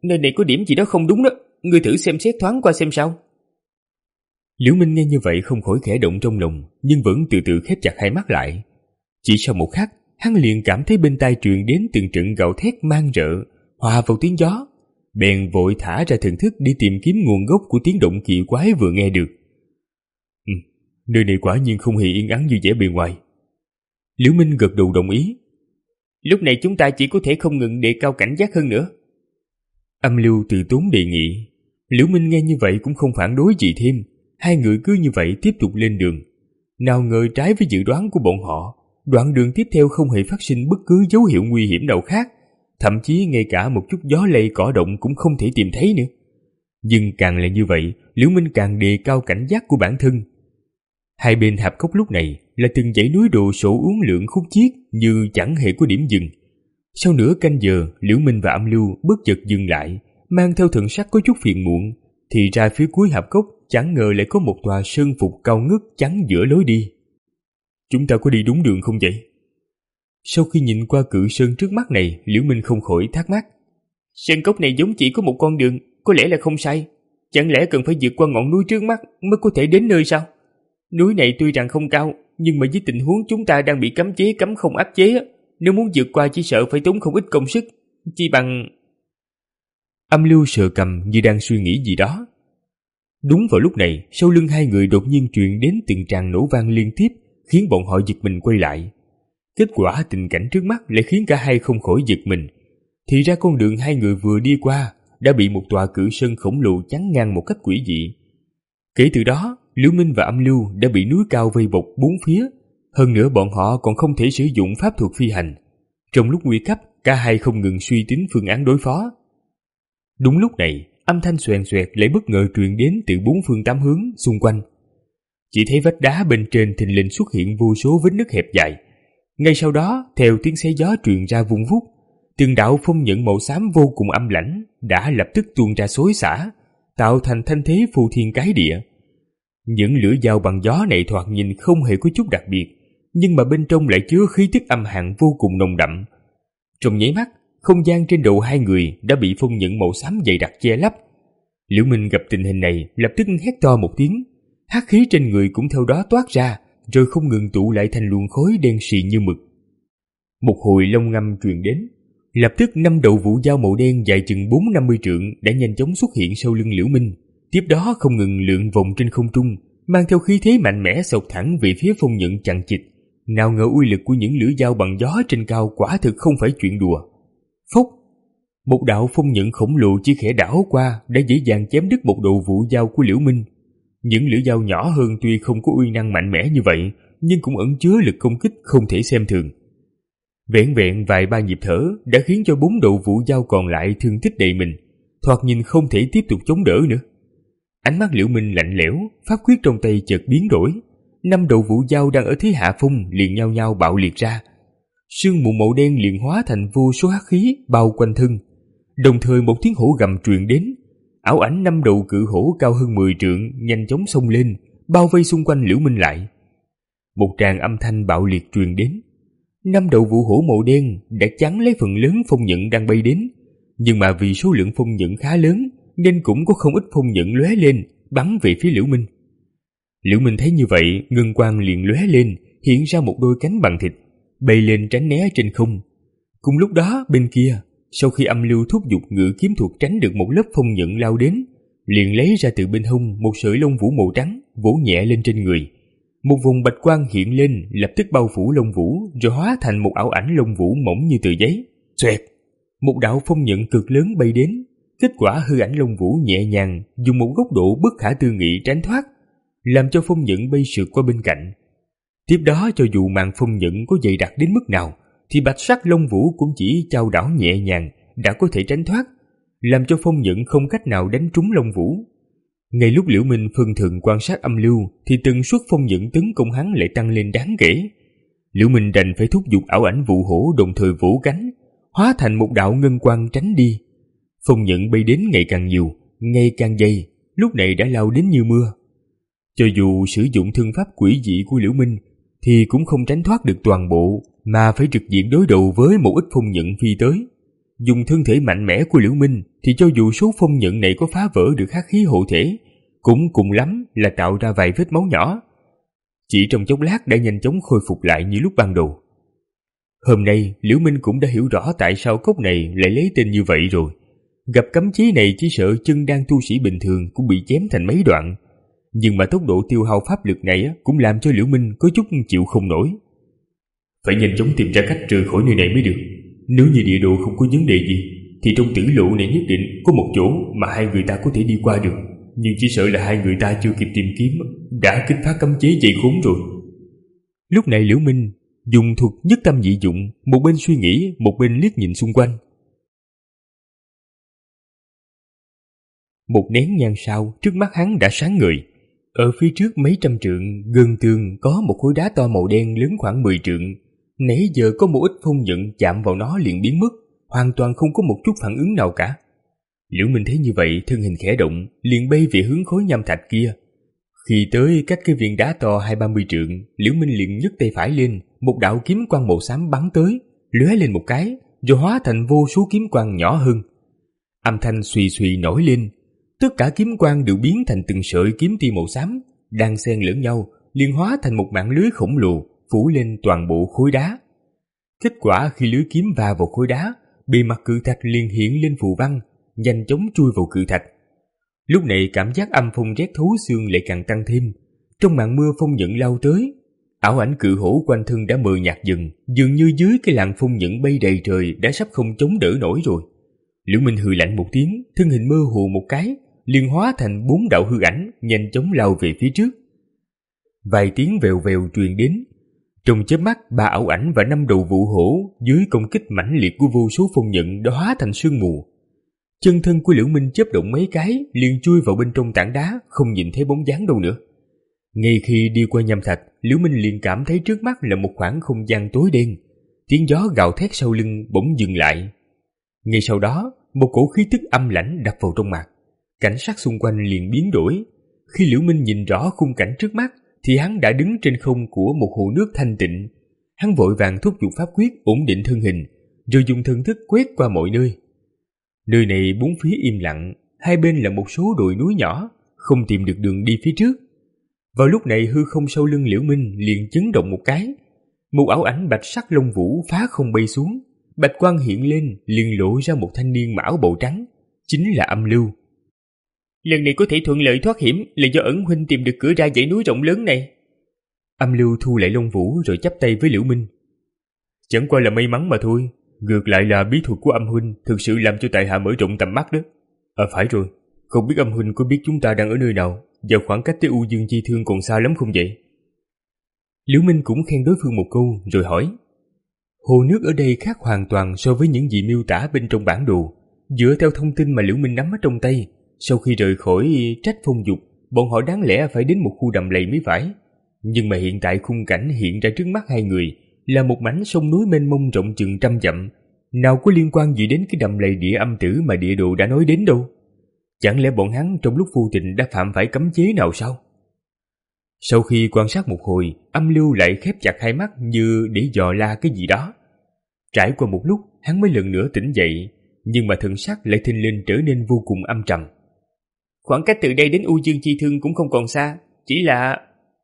S1: Nơi này có điểm gì đó không đúng đó, ngươi thử xem xét thoáng qua xem sao.
S2: Liễu Minh nghe như vậy không khỏi khẽ động trong lòng, nhưng vẫn từ từ khép chặt hai mắt lại. Chỉ sau một khắc, hắn liền cảm thấy bên tai truyền đến từng trận gào thét mang rợ, hòa vào tiếng gió. Bèn vội thả ra thần thức đi tìm kiếm nguồn gốc của tiếng động kỳ quái vừa nghe được. Ừ, nơi này quả nhiên không hề yên ắng như vẻ bề ngoài. Liễu Minh gật đầu đồng ý.
S1: Lúc này chúng ta chỉ có thể không ngừng đề cao cảnh giác hơn nữa.
S2: Âm Lưu từ tốn đề nghị. Liễu Minh nghe như vậy cũng không phản đối gì thêm. Hai người cứ như vậy tiếp tục lên đường. Nào ngờ trái với dự đoán của bọn họ, đoạn đường tiếp theo không hề phát sinh bất cứ dấu hiệu nguy hiểm nào khác, thậm chí ngay cả một chút gió lay cỏ động cũng không thể tìm thấy nữa. Nhưng càng là như vậy, Liễu Minh càng đề cao cảnh giác của bản thân. Hai bên hạp cốc lúc này là từng dãy núi đồ sộ uốn lượn khúc chiết như chẳng hề có điểm dừng. Sau nửa canh giờ, Liễu Minh và Âm Lưu bất chợt dừng lại, mang theo thần sắc có chút phiền muộn, thì ra phía cuối hạp cốc chẳng ngờ lại có một tòa sơn phục cao ngất chắn giữa lối đi. Chúng ta có đi đúng đường không vậy? Sau khi nhìn qua cự sơn trước mắt này, Liễu Minh không khỏi thắc mắc.
S1: Sơn cốc này giống chỉ có một con đường, có lẽ là không sai. Chẳng lẽ cần phải vượt qua ngọn núi trước mắt mới có thể đến nơi sao? Núi này tuy rằng không cao, nhưng mà với tình huống chúng ta đang bị cấm chế cấm không áp chế, nếu muốn vượt qua chỉ sợ phải tốn không ít công sức. Chỉ bằng...
S2: Âm Lưu sờ cằm như đang suy nghĩ gì đó. Đúng vào lúc này, sau lưng hai người đột nhiên truyền đến từng tràng nổ vang liên tiếp, khiến bọn họ giật mình quay lại. Kết quả tình cảnh trước mắt lại khiến cả hai không khỏi giật mình. Thì ra con đường hai người vừa đi qua đã bị một tòa cự sơn khổng lồ chắn ngang một cách quỷ dị. Kể từ đó, Liễu Minh và Âm Lưu đã bị núi cao vây bọc bốn phía. Hơn nữa bọn họ còn không thể sử dụng pháp thuật phi hành. Trong lúc nguy cấp, cả hai không ngừng suy tính phương án đối phó. Đúng lúc này, âm thanh xoèn xoẹt lại bất ngờ truyền đến từ bốn phương tám hướng xung quanh. Chỉ thấy vách đá bên trên thình lình xuất hiện vô số vết nứt hẹp dài. Ngay sau đó, theo tiếng xé gió truyền ra vun vút, từng đạo phong nhận màu xám vô cùng âm lãnh đã lập tức tuôn ra xối xả, tạo thành thanh thế phù thiên cái địa. Những lưỡi dao bằng gió này thoạt nhìn không hề có chút đặc biệt, nhưng mà bên trong lại chứa khí tức âm hàn vô cùng nồng đậm. Trong nháy mắt, không gian trên đầu hai người đã bị phong nhận màu xám dày đặc che lấp. Liễu Minh gặp tình hình này lập tức hét to một tiếng, hắc khí trên người cũng theo đó toát ra, rồi không ngừng tụ lại thành luồng khói đen xì như mực. Một hồi long ngâm truyền đến, lập tức năm đầu vũ dao màu đen dài chừng bốn năm mươi trượng đã nhanh chóng xuất hiện sau lưng Liễu Minh, tiếp đó không ngừng lượn vòng trên không trung, mang theo khí thế mạnh mẽ xộc thẳng về phía phong nhận chằng chịt. Nào ngờ uy lực của những lưỡi dao bằng gió trên cao quả thực không phải chuyện đùa. Phốc! Một đạo phong nhận khổng lồ chỉ khẽ đảo qua đã dễ dàng chém đứt một đầu vũ dao của Liễu Minh. Những lưỡi dao nhỏ hơn tuy không có uy năng mạnh mẽ như vậy, nhưng cũng ẩn chứa lực công kích không thể xem thường. Vẹn vẹn vài ba nhịp thở đã khiến cho bốn đầu vũ dao còn lại thương tích đầy mình, thoạt nhìn không thể tiếp tục chống đỡ nữa. Ánh mắt Liễu Minh lạnh lẽo, pháp quyết trong tay chợt biến đổi. Năm đầu vũ dao đang ở thế hạ phong liền nhao nhao bạo liệt ra. Sương mù màu đen liền hóa thành vô số hắc khí bao quanh thân. Đồng thời một tiếng hổ gầm truyền đến. Ảo ảnh năm đầu cự hổ cao hơn mười trượng nhanh chóng xông lên, bao vây xung quanh Liễu Minh lại. Một tràng âm thanh bạo liệt truyền đến. Năm đầu vũ hổ màu đen đã chắn lấy phần lớn phong nhận đang bay đến, nhưng mà vì số lượng phong nhận khá lớn nên cũng có không ít phong nhận lóe lên bắn về phía Liễu Minh. Liễu Minh thấy như vậy, ngân quang liền lóe lên, hiện ra một đôi cánh bằng thịt, bay lên tránh né trên không. Cùng lúc đó bên kia, sau khi Âm Lưu thúc giục ngự kiếm thuật tránh được một lớp phong nhận lao đến, liền lấy ra từ bên hông một sợi lông vũ màu trắng vỗ nhẹ lên trên người. Một vùng bạch quang hiện lên, lập tức bao phủ lông vũ, rồi hóa thành một ảo ảnh lông vũ mỏng như tờ giấy. Xoẹt! Một đạo phong nhận cực lớn bay đến. Kết quả hư ảnh lông vũ nhẹ nhàng dùng một góc độ bất khả tư nghị tránh thoát, làm cho phong nhận bay sượt qua bên cạnh. Tiếp đó cho dù màn phong nhận có dày đặc đến mức nào, thì bạch sắc lông vũ cũng chỉ chao đảo nhẹ nhàng đã có thể tránh thoát, làm cho phong nhận không cách nào đánh trúng lông vũ. Ngay lúc Liễu Minh phân thần quan sát Âm Lưu, thì tần suất phong nhận tấn công hắn lại tăng lên đáng kể. Liễu Minh đành phải thúc giục ảo ảnh vụ hổ đồng thời vỗ cánh, hóa thành một đạo ngân quang tránh đi. Phong nhận bay đến ngày càng nhiều, ngày càng dày, lúc này đã lao đến như mưa. Cho dù sử dụng thân pháp quỷ dị của Liễu Minh, thì cũng không tránh thoát được toàn bộ, mà phải trực diện đối đầu với một ít phong nhận phi tới. Dùng thân thể mạnh mẽ của Liễu Minh thì cho dù số phong nhận này có phá vỡ được hắc khí hộ thể, cũng cùng lắm là tạo ra vài vết máu nhỏ. Chỉ trong chốc lát đã nhanh chóng khôi phục lại như lúc ban đầu. Hôm nay Liễu Minh cũng đã hiểu rõ tại sao cốc này lại lấy tên như vậy rồi. Gặp cấm chế này chỉ sợ chân đan tu sĩ bình thường cũng bị chém thành mấy đoạn. Nhưng mà tốc độ tiêu hao pháp lực này cũng làm cho Liễu Minh có chút chịu không nổi. Phải nhanh chóng tìm ra cách rời khỏi nơi này mới được. Nếu như địa đồ không có vấn đề gì thì trong tử lộ này nhất định có một chỗ mà hai người ta có thể đi qua được. Nhưng chỉ sợ là hai người ta chưa kịp tìm kiếm đã kích phát cấm chế dày khốn rồi. Lúc này Liễu Minh dùng thuật nhất tâm dị dụng, một bên suy nghĩ, một bên liếc nhìn xung quanh. Một nén nhang sau, trước mắt hắn đã sáng ngời. Ở phía trước mấy trăm trượng, gần tường có một khối đá to màu đen lớn khoảng mười trượng. Nãy giờ có một ít phong nhận chạm vào nó liền biến mất, hoàn toàn không có một chút phản ứng nào cả. Liễu Minh thấy như vậy, thân hình khẽ động, liền bay về hướng khối nham thạch kia. Khi tới cách cái viên đá to hai ba mươi trượng, Liễu Minh liền nhấc tay phải lên, một đạo kiếm quang màu xám bắn tới, lóe lên một cái, rồi hóa thành vô số kiếm quang nhỏ hơn. Âm thanh suy suy nổi lên, tất cả kiếm quang đều biến thành từng sợi kiếm tia màu xám, đang xen lẫn nhau, liền hóa thành một mạng lưới khổng lồ phủ lên toàn bộ khối đá. Kết quả khi lưới kiếm va vào khối đá, bề mặt cự thạch liền hiện lên phù văn, nhanh chóng chui vào cự thạch. Lúc này cảm giác âm phong rét thấu xương lại càng tăng thêm. Trong màn mưa phong nhận lao tới, ảo ảnh cự hổ quanh thân đã mờ nhạt dần, dường như dưới cái làn phong nhận bay đầy trời đã sắp không chống đỡ nổi rồi. Liễu Minh hừ lạnh một tiếng, thân hình mơ hồ một cái, liền hóa thành bốn đạo hư ảnh, nhanh chóng lao về phía trước. Vài tiếng vèo vèo truyền đến. Trong chớp mắt, ba ảo ảnh và năm đầu vụ hổ dưới công kích mãnh liệt của vô số phong nhận đã hóa thành sương mù. Chân thân của Liễu Minh chớp động mấy cái, liền chui vào bên trong tảng đá, không nhìn thấy bóng dáng đâu nữa. Ngay khi đi qua nham thạch, Liễu Minh liền cảm thấy trước mắt là một khoảng không gian tối đen. Tiếng gió gào thét sau lưng bỗng dừng lại. Ngay sau đó, một cổ khí tức âm lãnh đập vào trong mặt. Cảnh sắc xung quanh liền biến đổi. Khi Liễu Minh nhìn rõ khung cảnh trước mắt, thì hắn đã đứng trên không của một hồ nước thanh tịnh. Hắn vội vàng thúc giục pháp quyết ổn định thân hình, rồi dùng thần thức quét qua mọi nơi. Nơi này bốn phía im lặng, hai bên là một số đồi núi nhỏ, không tìm được đường đi phía trước. Vào lúc này hư không sau lưng Liễu Minh liền chấn động một cái. Một ảo ảnh bạch sắc lông vũ phá không bay xuống, bạch quang hiện lên liền lộ ra một thanh niên mão bầu trắng, chính là Âm Lưu.
S1: Lần này có thể thuận lợi thoát hiểm là do ẩn huynh tìm được cửa ra dãy núi rộng lớn này.
S2: Âm Lưu thu lại lông vũ rồi chắp tay với Liễu Minh. Chẳng qua là may mắn mà thôi, ngược lại là bí thuật của Âm huynh thực sự làm cho tại hạ mở rộng tầm mắt đó. À phải rồi, không biết Âm huynh có biết chúng ta đang ở nơi nào và khoảng cách tới U Dương Chi Thương còn xa lắm không vậy? Liễu Minh cũng khen đối phương một câu rồi hỏi. Hồ nước ở đây khác hoàn toàn so với những gì miêu tả bên trong bản đồ. Dựa theo thông tin mà Liễu Minh nắm ở trong tay, sau khi rời khỏi Trách Phong Dục, bọn họ đáng lẽ phải đến một khu đầm lầy mới phải. Nhưng mà hiện tại khung cảnh hiện ra trước mắt hai người là một mảnh sông núi mênh mông rộng chừng trăm dặm, nào có liên quan gì đến cái đầm lầy địa âm tử mà địa đồ đã nói đến đâu. Chẳng lẽ bọn hắn trong lúc vô tình đã phạm phải cấm chế nào sao? Sau khi quan sát một hồi, Âm Lưu lại khép chặt hai mắt như để dò la cái gì đó. Trải qua một lúc, hắn mới lần nữa tỉnh dậy, nhưng mà thần sắc lại thình lình trở nên vô cùng âm trầm.
S1: Khoảng cách từ đây đến U Dương Chi Thương cũng không còn xa, chỉ là...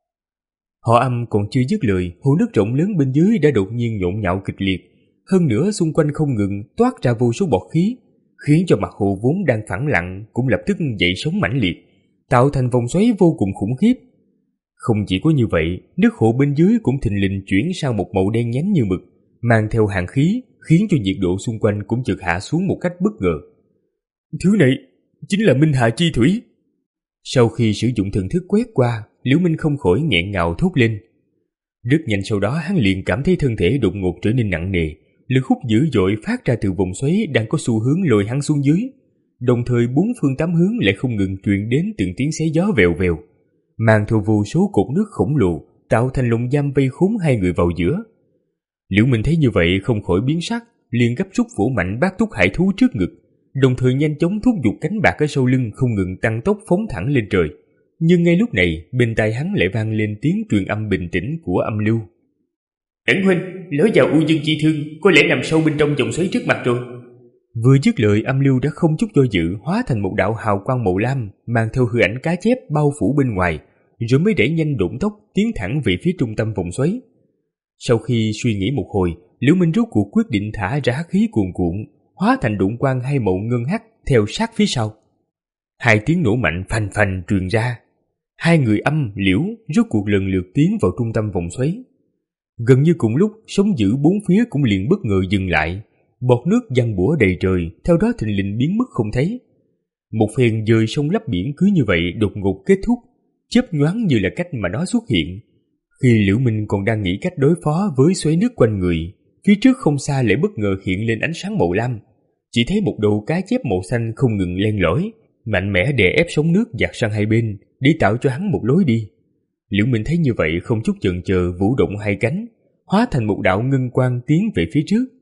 S2: Họ Âm còn chưa dứt lời, hồ nước rộng lớn bên dưới đã đột nhiên nhộn nhạo kịch liệt. Hơn nữa xung quanh không ngừng toát ra vô số bọt khí, khiến cho mặt hồ vốn đang phẳng lặng cũng lập tức dậy sóng mãnh liệt, tạo thành vòng xoáy vô cùng khủng khiếp. Không chỉ có như vậy, nước hồ bên dưới cũng thình lình chuyển sang một màu đen nhánh như mực, mang theo hàn khí, khiến cho nhiệt độ xung quanh cũng chợt hạ xuống một cách bất ngờ. Thứ này chính là Minh Hà Chi Thủy. Sau khi sử dụng thần thức quét qua, Liễu Minh không khỏi nghẹn ngào thốt lên. Rất nhanh sau đó hắn liền cảm thấy thân thể đột ngột trở nên nặng nề, lực hút dữ dội phát ra từ vòng xoáy đang có xu hướng lôi hắn xuống dưới. Đồng thời bốn phương tám hướng lại không ngừng truyền đến từng tiếng xé gió vèo vèo, mang theo vô số cột nước khổng lồ, tạo thành lồng giam vây khốn hai người vào giữa. Liễu Minh thấy như vậy không khỏi biến sắc, liền gấp rút vỗ mạnh bát túc hải thú trước ngực, đồng thời nhanh chóng thúc giục cánh bạc ở sau lưng không ngừng tăng tốc phóng thẳng lên trời. Nhưng ngay lúc này, bên tai hắn lại vang lên tiếng truyền âm bình tĩnh của Âm Lưu.
S1: Ẩn huynh, lối vào U Dương Chi Thương có lẽ nằm sâu bên trong vòng xoáy trước mặt rồi.
S2: Vừa dứt lời, âm lưu đã không chút do dự hóa thành một đạo hào quang màu lam mang theo hư ảnh cá chép bao phủ bên ngoài, rồi mới đẩy nhanh độn tốc tiến thẳng về phía trung tâm vòng xoáy. Sau khi suy nghĩ một hồi, Liễu Minh rốt cuộc quyết định thả ra hắc khí cuồn cuộn, hóa thành độn quang hai màu ngân hắc theo sát phía sau. Hai tiếng nổ mạnh phành phành truyền ra. Hai người Âm, Liễu rốt cuộc lần lượt tiến vào trung tâm vòng xoáy. Gần như cùng lúc, sóng dữ bốn phía cũng liền bất ngờ dừng lại. Bọt nước giăng bủa đầy trời, theo đó thình lình biến mất không thấy. Một phen dời sông lấp biển cứ như vậy đột ngột kết thúc, chớp nhoáng như là cách mà nó xuất hiện. Khi Liễu Minh còn đang nghĩ cách đối phó với xoáy nước quanh người, phía trước không xa lại bất ngờ hiện lên ánh sáng màu lam. Chỉ thấy một đầu cá chép màu xanh không ngừng len lỏi, mạnh mẽ đè ép sóng nước dạt sang hai bên để tạo cho hắn một lối đi. Liễu Minh thấy như vậy không chút chần chờ vũ động hai cánh, hóa thành một đạo ngân quang tiến về phía trước.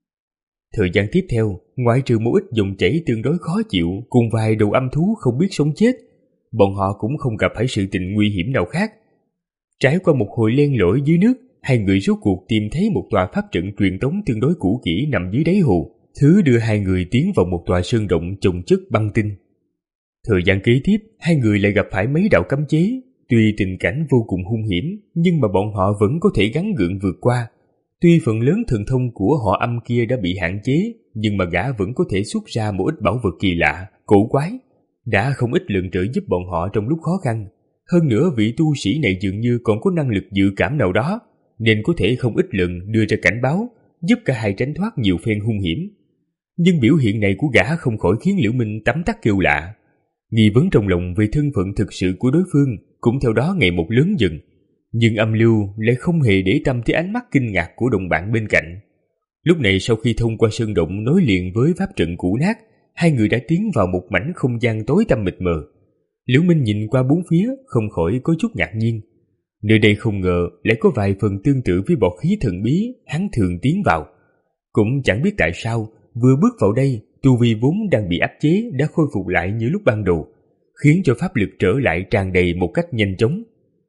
S2: Thời gian tiếp theo, ngoại trừ một ít dòng chảy tương đối khó chịu cùng vài đầu âm thú không biết sống chết, bọn họ cũng không gặp phải sự tình nguy hiểm nào khác. Trải qua một hồi len lỏi dưới nước, hai người rốt cuộc tìm thấy một tòa pháp trận truyền tống tương đối cũ kỹ nằm dưới đáy hồ, thứ đưa hai người tiến vào một tòa sơn động chồng chất băng tinh. Thời gian kế tiếp, hai người lại gặp phải mấy đạo cấm chế. Tuy tình cảnh vô cùng hung hiểm, nhưng mà bọn họ vẫn có thể gắng gượng vượt qua. Tuy phần lớn thần thông của họ Âm kia đã bị hạn chế, nhưng mà gã vẫn có thể xuất ra một ít bảo vật kỳ lạ, cổ quái, đã không ít lần trợ giúp bọn họ trong lúc khó khăn. Hơn nữa vị tu sĩ này dường như còn có năng lực dự cảm nào đó, nên có thể không ít lần đưa ra cảnh báo, giúp cả hai tránh thoát nhiều phen hung hiểm. Nhưng biểu hiện này của gã không khỏi khiến Liễu Minh tấm tắc kêu lạ. Nghi vấn trong lòng về thân phận thực sự của đối phương cũng theo đó ngày một lớn dần. Nhưng Âm Lưu lại không hề để tâm tới ánh mắt kinh ngạc của đồng bạn bên cạnh. Lúc này sau khi thông qua sơn động nối liền với pháp trận cũ nát, hai người đã tiến vào một mảnh không gian tối tăm mịt mờ. Liễu Minh nhìn qua bốn phía không khỏi có chút ngạc nhiên. Nơi đây không ngờ lại có vài phần tương tự với bọt khí thần bí hắn thường tiến vào. Cũng chẳng biết tại sao vừa bước vào đây, tu vi vốn đang bị áp chế đã khôi phục lại như lúc ban đầu, khiến cho pháp lực trở lại tràn đầy một cách nhanh chóng.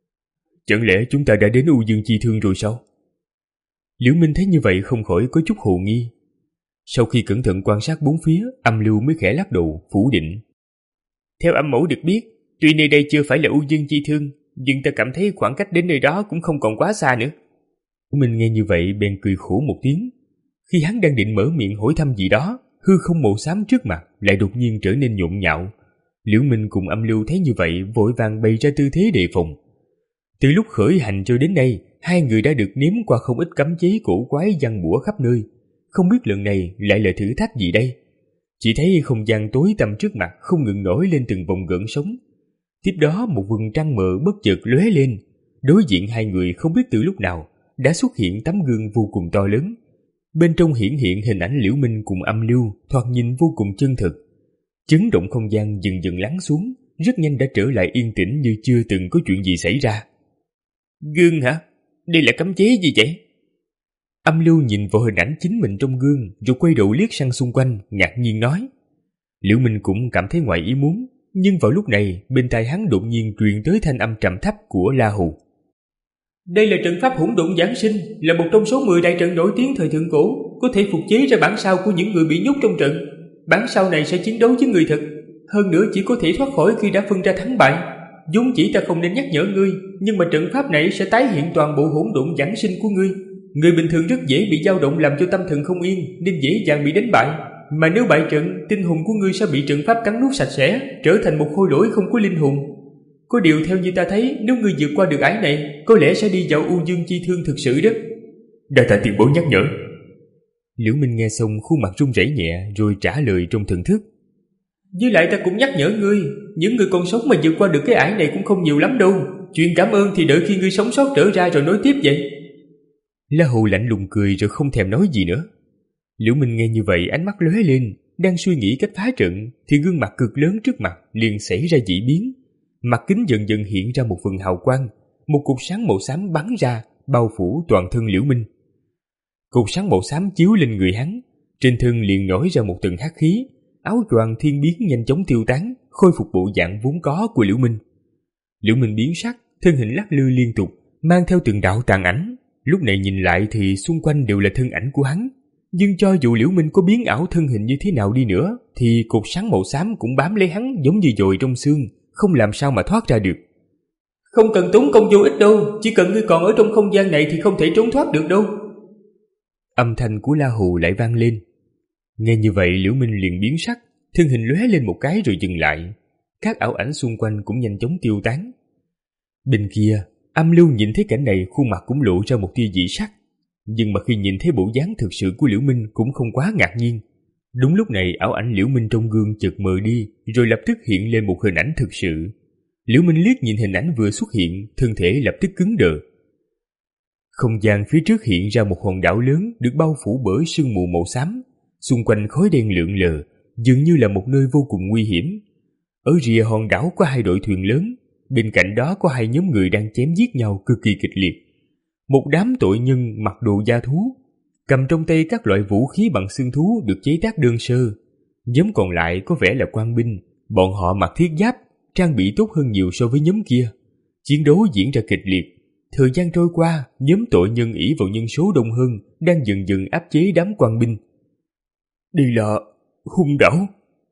S2: Chẳng lẽ chúng ta đã đến U Dương Chi Thương rồi sao? Liễu Minh thấy như vậy không khỏi có chút hồ nghi. Sau khi cẩn thận quan sát bốn phía, Âm Lưu mới khẽ lắc đầu phủ định. Theo âm mẫu được biết, tuy nơi đây chưa phải là U Dương Chi Thương, nhưng ta cảm thấy khoảng cách đến nơi đó cũng không còn quá xa nữa. Liễu Minh nghe như vậy bèn cười khổ một tiếng. Khi hắn đang định mở miệng hỏi thăm gì đó, hư không màu xám trước mặt lại đột nhiên trở nên nhộn nhạo. Liễu Minh cùng Âm Lưu thấy như vậy vội vàng bày ra tư thế đề phòng. Từ lúc khởi hành cho đến nay, hai người đã được nếm qua không ít cấm chế cổ quái giăng bủa khắp nơi. Không biết lần này lại là thử thách gì đây? Chỉ thấy không gian tối tăm trước mặt không ngừng nổi lên từng vòng gợn sóng. Tiếp đó một vầng trăng mờ bất chợt lóe lên. Đối diện hai người không biết từ lúc nào đã xuất hiện tấm gương vô cùng to lớn. Bên trong hiển hiện hình ảnh Liễu Minh cùng Âm Lưu, thoạt nhìn vô cùng chân thực. Chấn động không gian dần dần lắng xuống, rất nhanh đã trở lại yên tĩnh như chưa từng có chuyện gì xảy ra. Gương hả? Đây là cấm chế gì vậy? Âm Lưu nhìn vào hình ảnh chính mình trong gương, rồi quay đầu liếc sang xung quanh, ngạc nhiên nói. Liễu Minh cũng cảm thấy ngoài ý muốn, nhưng vào lúc này bên tai hắn đột nhiên truyền tới thanh âm trầm thấp của La Hù. Đây là trận pháp hỗn độn giáng sinh, là một trong số mười đại trận nổi tiếng thời thượng cổ, có thể phục chế ra bản sao của những người bị nhốt trong trận. Bản sao này sẽ chiến đấu với người thực, hơn nữa chỉ có thể thoát khỏi khi đã phân ra thắng bại. Vốn chỉ ta không nên nhắc nhở ngươi, nhưng mà trận pháp này sẽ tái hiện toàn bộ hỗn độn giáng sinh của ngươi. Người bình thường rất dễ bị dao động làm cho tâm thần không yên, nên dễ dàng bị đánh bại. Mà nếu bại trận, tinh hồn của ngươi sẽ bị trận pháp cắn nuốt sạch sẽ, trở thành một khôi lỗi không có linh hồn. Có điều theo như ta thấy, nếu ngươi vượt qua được ải này, có lẽ sẽ đi vào U Dương Chi Thương thực sự đó. Đa tạ tiền bối nhắc nhở. Liễu Minh nghe xong khuôn mặt run rẩy nhẹ rồi trả lời trong thần thức. Với lại ta cũng nhắc nhở ngươi, những người còn sống mà vượt qua được cái ải này cũng không nhiều lắm đâu. Chuyện cảm ơn thì đợi khi ngươi sống sót trở ra rồi nói tiếp vậy. La Hù lạnh lùng cười rồi không thèm nói gì nữa. Liễu Minh nghe như vậy ánh mắt lóe lên, đang suy nghĩ cách phá trận thì gương mặt cực lớn trước mặt liền xảy ra dị biến. Mặt kính dần dần hiện ra một phần hào quang, một cột sáng màu xám bắn ra, bao phủ toàn thân Liễu Minh. Cột sáng màu xám chiếu lên người hắn, trên thân liền nổi ra một tầng hắc khí, áo choàng thiên biến nhanh chóng tiêu tán, khôi phục bộ dạng vốn có của Liễu Minh. Liễu Minh biến sắc, thân hình lắc lư liên tục, mang theo từng đạo tàn ảnh. Lúc này nhìn lại thì xung quanh đều là thân ảnh của hắn, Nhưng cho dù Liễu Minh có biến ảo thân hình như thế nào đi nữa, thì cột sáng màu xám cũng bám lấy hắn giống như dồi trong xương, không làm sao mà thoát ra được.
S1: Không cần tốn công vô ích đâu, chỉ cần ngươi còn ở trong không gian này thì không thể trốn thoát được đâu.
S2: Âm thanh của La Hù lại vang lên. Nghe như vậy Liễu Minh liền biến sắc, thân hình lóe lên một cái rồi dừng lại. Các ảo ảnh xung quanh cũng nhanh chóng tiêu tán. Bên kia, Âm Lưu nhìn thấy cảnh này, khuôn mặt cũng lộ ra một tia dị sắc. Nhưng mà khi nhìn thấy bộ dáng thực sự của Liễu Minh cũng không quá ngạc nhiên. Đúng lúc này ảo ảnh Liễu Minh trong gương chợt mờ đi, rồi lập tức hiện lên một hình ảnh thực sự. Liễu Minh liếc nhìn hình ảnh vừa xuất hiện, thân thể lập tức cứng đờ. Không gian phía trước hiện ra một hòn đảo lớn được bao phủ bởi sương mù màu xám, xung quanh khói đen lượn lờ, dường như là một nơi vô cùng nguy hiểm. Ở rìa hòn đảo có hai đội thuyền lớn, bên cạnh đó có hai nhóm người đang chém giết nhau cực kỳ kịch liệt. Một đám tội nhân mặc đồ da thú, cầm trong tay các loại vũ khí bằng xương thú được chế tác đơn sơ. Nhóm còn lại có vẻ là quan binh, bọn họ mặc thiết giáp, trang bị tốt hơn nhiều so với nhóm kia. Chiến đấu diễn ra kịch liệt. Thời gian trôi qua, nhóm tội nhân ỷ vào nhân số đông hơn, đang dần dần áp chế đám quan binh. Đây là hung đảo.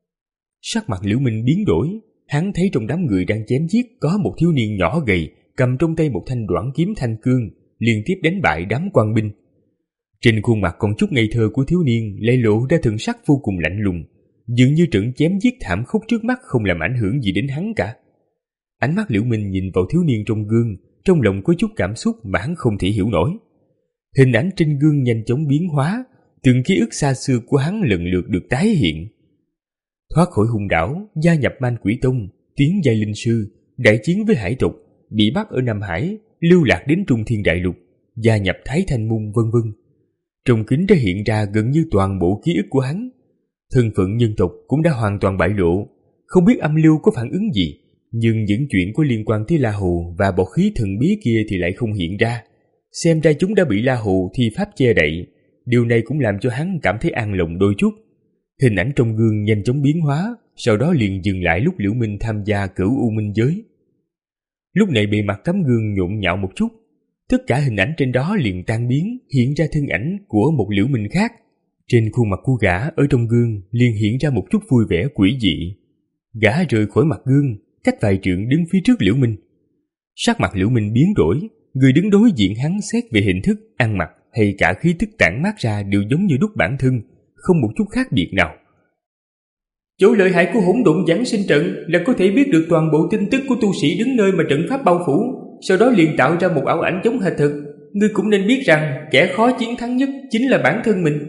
S2: Sắc mặt Liễu Minh biến đổi, hắn thấy trong đám người đang chém giết có một thiếu niên nhỏ gầy, cầm trong tay một thanh đoản kiếm thanh cương, liên tiếp đánh bại đám quan binh. Trên khuôn mặt còn chút ngây thơ của thiếu niên lại lộ ra thần sắc vô cùng lạnh lùng, dường như trận chém giết thảm khốc trước mắt không làm ảnh hưởng gì đến hắn cả. Ánh mắt Liễu Minh nhìn vào thiếu niên trong gương, trong lòng có chút cảm xúc mà hắn không thể hiểu nổi. Hình ảnh trên gương nhanh chóng biến hóa, từng ký ức xa xưa của hắn lần lượt được tái hiện. Thoát khỏi hung đảo, gia nhập Man Quỷ Tông, tiến giai linh sư, đại chiến với hải tộc, bị bắt ở Nam Hải, lưu lạc đến Trung Thiên Đại Lục, gia nhập Thái Thanh Môn vân vân. Trong kính đã hiện ra gần như toàn bộ ký ức của hắn. Thân phận nhân tộc cũng đã hoàn toàn bại lộ, không biết Âm Lưu có phản ứng gì, nhưng những chuyện có liên quan tới La Hù và bọt khí thần bí kia thì lại không hiện ra. Xem ra chúng đã bị La Hù thi pháp che đậy, điều này cũng làm cho hắn cảm thấy an lòng đôi chút. Hình ảnh trong gương nhanh chóng biến hóa, sau đó liền dừng lại lúc Liễu Minh tham gia cửu u minh giới. Lúc này bề mặt tấm gương nhộn nhạo một chút, tất cả hình ảnh trên đó liền tan biến, hiện ra thân ảnh của một Liễu Minh khác. Trên khuôn mặt của gã ở trong gương liền hiện ra một chút vui vẻ quỷ dị. Gã rời khỏi mặt gương, cách vài trượng đứng phía trước Liễu Minh. Sắc mặt Liễu Minh biến đổi, người đứng đối diện hắn xét về hình thức, ăn mặc hay cả khí tức tản mát ra đều giống như đúc bản thân, không một chút khác biệt nào.
S1: Chỗ lợi hại của hỗn độn giáng sinh trận là có thể biết được toàn bộ tin tức của tu sĩ đứng nơi mà trận pháp bao phủ, sau đó liền tạo ra một ảo ảnh giống hệt thực. Ngươi cũng nên biết rằng kẻ khó chiến thắng nhất chính là bản thân mình.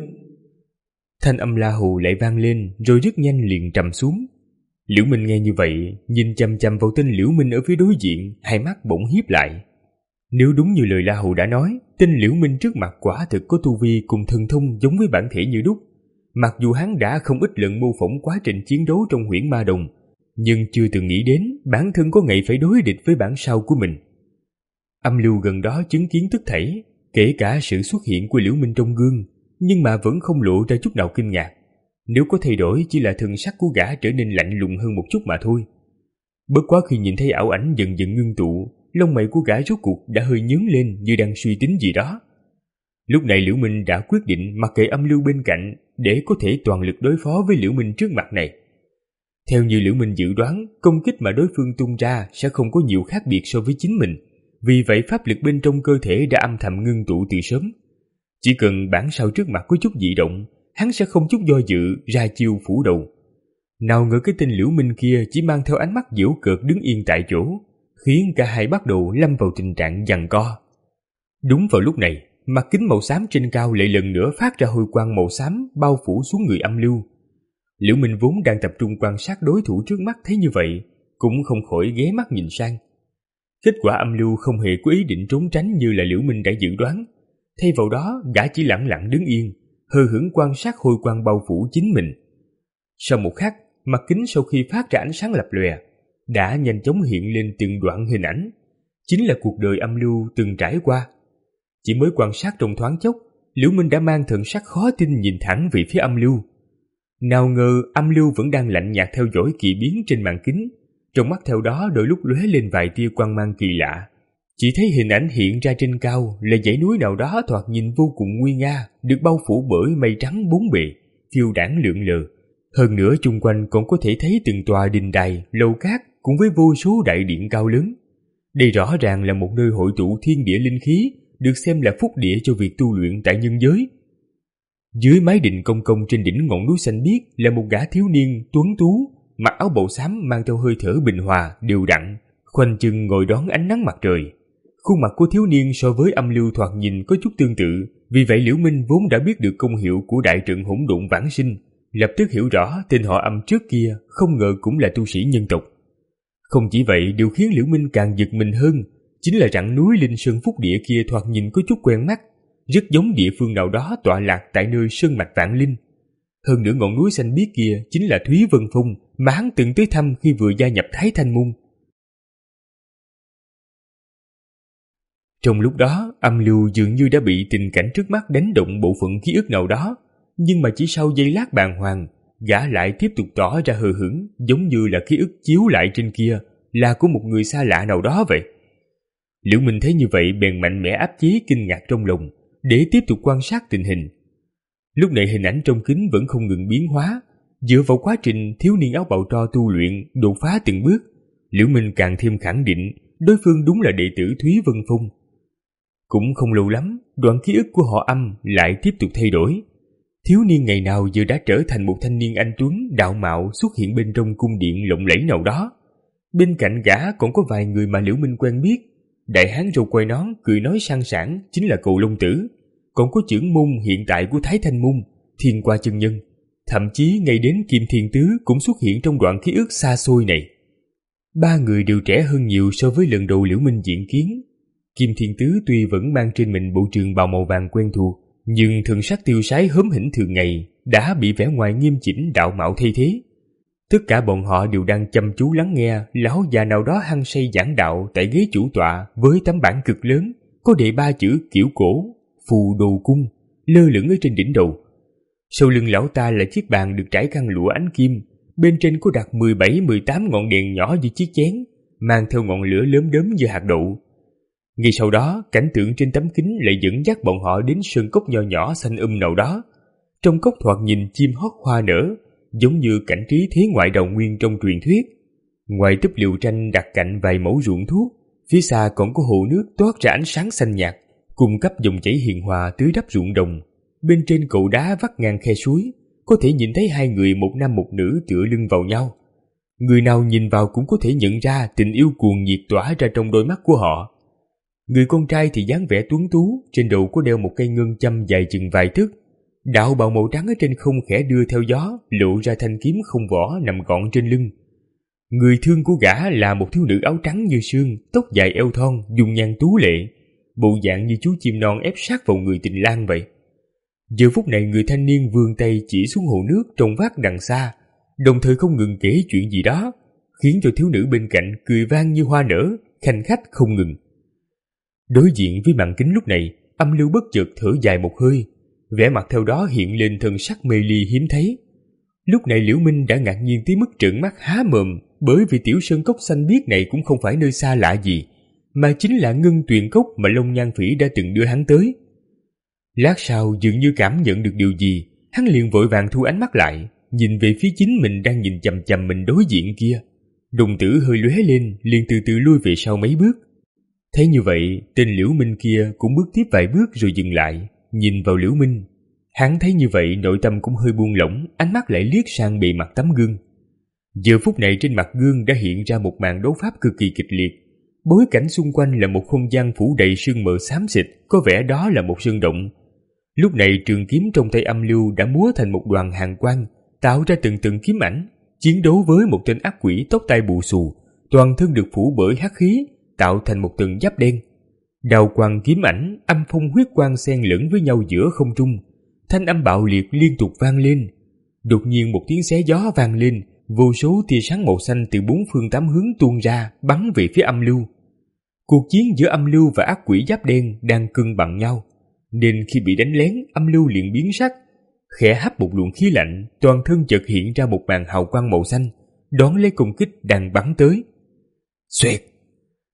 S2: Thanh âm La Hù lại vang lên, rồi rất nhanh liền trầm xuống. Liễu Minh nghe như vậy, nhìn chằm chằm vào tên Liễu Minh ở phía đối diện, hai mắt bỗng híp lại. Nếu đúng như lời La Hù đã nói, tên Liễu Minh trước mặt quả thực có tu vi cùng thần thông giống với bản thể như đúc. Mặc dù hắn đã không ít lần mô phỏng quá trình chiến đấu trong Huyễn Ma Đồng, nhưng chưa từng nghĩ đến bản thân có ngày phải đối địch với bản sao của mình. Âm Lưu gần đó chứng kiến tất thảy, kể cả sự xuất hiện của Liễu Minh trong gương, nhưng mà vẫn không lộ ra chút nào kinh ngạc. Nếu có thay đổi chỉ là thần sắc của gã trở nên lạnh lùng hơn một chút mà thôi. Bất quá khi nhìn thấy ảo ảnh dần dần ngưng tụ, lông mày của gã rốt cuộc đã hơi nhướng lên như đang suy tính gì đó. Lúc này Liễu Minh đã quyết định mặc kệ Âm Lưu bên cạnh để có thể toàn lực đối phó với Liễu Minh trước mặt này. Theo như Liễu Minh dự đoán, công kích mà đối phương tung ra sẽ không có nhiều khác biệt so với chính mình, vì vậy pháp lực bên trong cơ thể đã âm thầm ngưng tụ từ sớm. Chỉ cần bản sao trước mặt có chút dị động, hắn sẽ không chút do dự ra chiêu phủ đầu. Nào ngờ cái tên Liễu Minh kia chỉ mang theo ánh mắt giễu cợt đứng yên tại chỗ, khiến cả hai bắt đầu lâm vào tình trạng giằng co. Đúng vào lúc này, mặt kính màu xám trên cao lại lần nữa phát ra hồi quang màu xám bao phủ xuống người Âm Lưu. Liễu Minh vốn đang tập trung quan sát đối thủ trước mắt thấy như vậy, cũng không khỏi ghé mắt nhìn sang. Kết quả Âm Lưu không hề có ý định trốn tránh như là Liễu Minh đã dự đoán. Thay vào đó, gã chỉ lặng lặng đứng yên, hờ hững quan sát hồi quang bao phủ chính mình. Sau một khắc, mặt kính sau khi phát ra ánh sáng lập lòe, đã nhanh chóng hiện lên từng đoạn hình ảnh, chính là cuộc đời Âm Lưu từng trải qua. Chỉ mới quan sát trong thoáng chốc, Liễu Minh đã mang thần sắc khó tin nhìn thẳng về phía Âm Lưu. Nào ngờ Âm Lưu vẫn đang lạnh nhạt theo dõi kỳ biến trên màn kính, trong mắt theo đó đôi lúc lóe lên vài tia quang mang kỳ lạ. Chỉ thấy hình ảnh hiện ra trên cao là dãy núi nào đó thoạt nhìn vô cùng nguy nga, được bao phủ bởi mây trắng bốn bề, phiêu đãng lượn lờ. Hơn nữa chung quanh còn có thể thấy từng tòa đình đài, lầu cát cùng với vô số đại điện cao lớn. Đây rõ ràng là một nơi hội tụ thiên địa linh khí, được xem là phúc địa cho việc tu luyện tại nhân giới. Dưới mái đình công công trên đỉnh ngọn núi xanh biếc là một gã thiếu niên tuấn tú, mặc áo bào xám mang theo hơi thở bình hòa, đều đặn, khoanh chân ngồi đón ánh nắng mặt trời. Khuôn mặt của thiếu niên so với Âm Lưu thoạt nhìn có chút tương tự, vì vậy Liễu Minh vốn đã biết được công hiệu của đại trận hỗn độn vãng sinh, lập tức hiểu rõ tên họ Âm trước kia không ngờ cũng là tu sĩ nhân tộc. Không chỉ vậy, điều khiến Liễu Minh càng giật mình hơn chính là rặng núi Linh Sơn Phúc Địa kia thoạt nhìn có chút quen mắt, rất giống địa phương nào đó tọa lạc tại nơi sơn mạch vạn linh. Hơn nữa ngọn núi xanh biếc kia chính là Thúy Vân Phong mà hắn từng tới thăm khi vừa gia nhập Thái Thanh Môn. Trong lúc đó, Âm Lưu dường như đã bị tình cảnh trước mắt đánh động bộ phận ký ức nào đó, nhưng mà chỉ sau giây lát bàng hoàng, gã lại tiếp tục tỏ ra hờ hững, giống như là ký ức chiếu lại trên kia là của một người xa lạ nào đó vậy. Liễu Minh thấy như vậy bèn mạnh mẽ áp chế kinh ngạc trong lòng, để tiếp tục quan sát tình hình. Lúc này hình ảnh trong kính vẫn không ngừng biến hóa, dựa vào quá trình thiếu niên áo bào tro tu luyện đột phá từng bước, Liễu Minh càng thêm khẳng định đối phương đúng là đệ tử Thúy Vân Phong. Cũng không lâu lắm, đoạn ký ức của họ Âm lại tiếp tục thay đổi. Thiếu niên ngày nào giờ đã trở thành một thanh niên anh tuấn đạo mạo xuất hiện bên trong cung điện lộng lẫy nào đó. Bên cạnh gã còn có vài người mà Liễu Minh quen biết. Đại hán râu quai nón cười nói sang sảng chính là Cầu Long Tử, còn có trưởng môn hiện tại của Thái Thanh Môn, Thiên Qua chân nhân, thậm chí ngay đến Kim Thiên Tứ cũng xuất hiện trong đoạn ký ức xa xôi này. Ba người đều trẻ hơn nhiều so với lần đầu Liễu Minh diện kiến. Kim Thiên Tứ tuy vẫn mang trên mình bộ trường bào màu vàng quen thuộc, nhưng thần sắc tiêu sái hớm hỉnh thường ngày đã bị vẻ ngoài nghiêm chỉnh đạo mạo thay thế. Tất cả bọn họ đều đang chăm chú lắng nghe lão già nào đó hăng say giảng đạo tại ghế chủ tọa với tấm bảng cực lớn có đề ba chữ kiểu cổ Phù Đồ Cung lơ lửng ở trên đỉnh đầu. Sau lưng lão ta là chiếc bàn được trải khăn lụa ánh kim, bên trên có đặt mười bảy mười tám ngọn đèn nhỏ như chiếc chén, mang theo ngọn lửa lớn đớm như hạt đậu. Ngay sau đó, cảnh tượng trên tấm kính lại dẫn dắt bọn họ đến sơn cốc nho nhỏ xanh um nào đó. Trong cốc thoạt nhìn chim hót hoa nở, giống như cảnh trí thế ngoại đào nguyên trong truyền thuyết. Ngoài túp liều tranh đặt cạnh vài mẫu ruộng thuốc, phía xa còn có hồ nước toát ra ánh sáng xanh nhạt, cung cấp dòng chảy hiền hòa tưới đắp ruộng đồng. Bên trên cầu đá vắt ngang khe suối, có thể nhìn thấy hai người một nam một nữ tựa lưng vào nhau. Người nào nhìn vào cũng có thể nhận ra tình yêu cuồng nhiệt tỏa ra trong đôi mắt của họ. Người con trai thì dáng vẻ tuấn tú, trên đầu có đeo một cây ngân châm dài chừng vài thước. Đạo bào màu trắng ở trên không khẽ đưa theo gió, lộ ra thanh kiếm không vỏ nằm gọn trên lưng. Người thương của gã là một thiếu nữ áo trắng như sương, tóc dài eo thon, dung nhan tú lệ, bộ dạng như chú chim non ép sát vào người tình lang vậy. Giờ phút này người thanh niên vươn tay chỉ xuống hồ nước trong vắt đằng xa, đồng thời không ngừng kể chuyện gì đó, khiến cho thiếu nữ bên cạnh cười vang như hoa nở, khanh khách không ngừng. Đối diện với màn kính lúc này, Âm Lưu bất chợt thở dài một hơi, vẻ mặt theo đó hiện lên thần sắc mê ly hiếm thấy. Lúc này Liễu Minh đã ngạc nhiên tới mức trợn mắt há mồm, bởi vì tiểu sơn cốc xanh biếc này cũng không phải nơi xa lạ gì, mà chính là ngân tuyền cốc mà Long Nhan Phỉ đã từng đưa hắn tới. Lát sau dường như cảm nhận được điều gì, hắn liền vội vàng thu ánh mắt lại, nhìn về phía chính mình đang nhìn chằm chằm mình đối diện kia. Đồng tử hơi lóe lên, liền từ từ lui về sau mấy bước. Thấy như vậy, tên Liễu Minh kia cũng bước tiếp vài bước rồi dừng lại, nhìn vào Liễu Minh. Hắn thấy như vậy nội tâm cũng hơi buông lỏng, ánh mắt lại liếc sang bề mặt tấm gương. Giờ phút này trên mặt gương đã hiện ra một màn đấu pháp cực kỳ kịch liệt. Bối cảnh xung quanh là một không gian phủ đầy sương mờ xám xịt, có vẻ đó là một sơn động. Lúc này trường kiếm trong tay Âm Lưu đã múa thành một đoàn hàn quang, tạo ra từng từng kiếm ảnh, chiến đấu với một tên ác quỷ tóc tai bù xù, toàn thân được phủ bởi hắc khí, tạo thành một tầng giáp đen. Đào quang kiếm ảnh, âm phong huyết quang xen lẫn với nhau giữa không trung, thanh âm bạo liệt liên tục vang lên. Đột nhiên một tiếng xé gió vang lên, vô số tia sáng màu xanh từ bốn phương tám hướng tuôn ra, bắn về phía Âm Lưu. Cuộc chiến giữa Âm Lưu và ác quỷ giáp đen đang cân bằng nhau, nên khi bị đánh lén, Âm Lưu liền biến sắc, khẽ hấp một luồng khí lạnh, toàn thân chợt hiện ra một màn hào quang màu xanh, đón lấy công kích đang bắn tới. Xoẹt!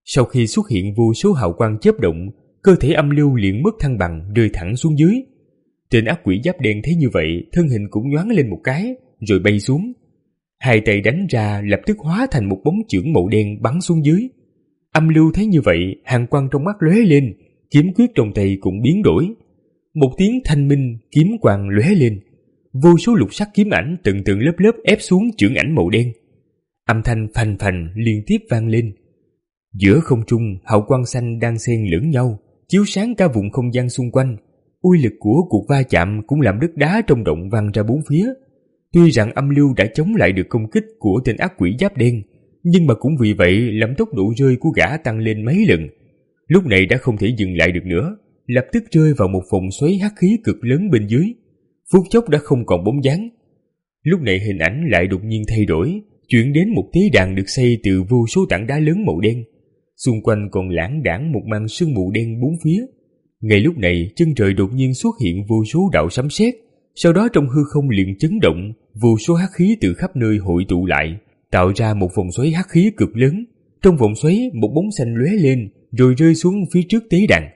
S2: Sau khi xuất hiện vô số hào quang chớp động, cơ thể âm lưu liền mất thăng bằng, rơi thẳng xuống dưới. Tên ác quỷ giáp đen thấy như vậy, thân hình cũng nhoáng lên một cái, rồi bay xuống. Hai tay đánh ra lập tức hóa thành một bóng chưởng màu đen bắn xuống dưới. Âm lưu thấy như vậy, hàn quang trong mắt lóe lên, kiếm quyết trong tay cũng biến đổi. Một tiếng thanh minh, kiếm quang lóe lên, vô số lục sắc kiếm ảnh từng từng lớp lớp ép xuống chưởng ảnh màu đen. Âm thanh phành phành liên tiếp vang lên. Giữa không trung, hào quang xanh đang xen lẫn nhau, chiếu sáng cả vùng không gian xung quanh. Uy lực của cuộc va chạm cũng làm đất đá trong động văng ra bốn phía. Tuy rằng âm lưu đã chống lại được công kích của tên ác quỷ giáp đen, nhưng mà cũng vì vậy làm tốc độ rơi của gã tăng lên mấy lần. Lúc này đã không thể dừng lại được nữa, lập tức rơi vào một vòng xoáy hắc khí cực lớn bên dưới. Phút chốc đã không còn bóng dáng. Lúc này hình ảnh lại đột nhiên thay đổi, chuyển đến một tế đàn được xây từ vô số tảng đá lớn màu đen. Xung quanh còn lãng đãng một màn sương mù đen bốn phía. Ngay lúc này, chân trời đột nhiên xuất hiện vô số đạo sấm sét, sau đó trong hư không liền chấn động, vô số hắc khí từ khắp nơi hội tụ lại, tạo ra một vòng xoáy hắc khí cực lớn. Trong vòng xoáy, một bóng xanh lóe lên, rồi rơi xuống phía trước tế đàn.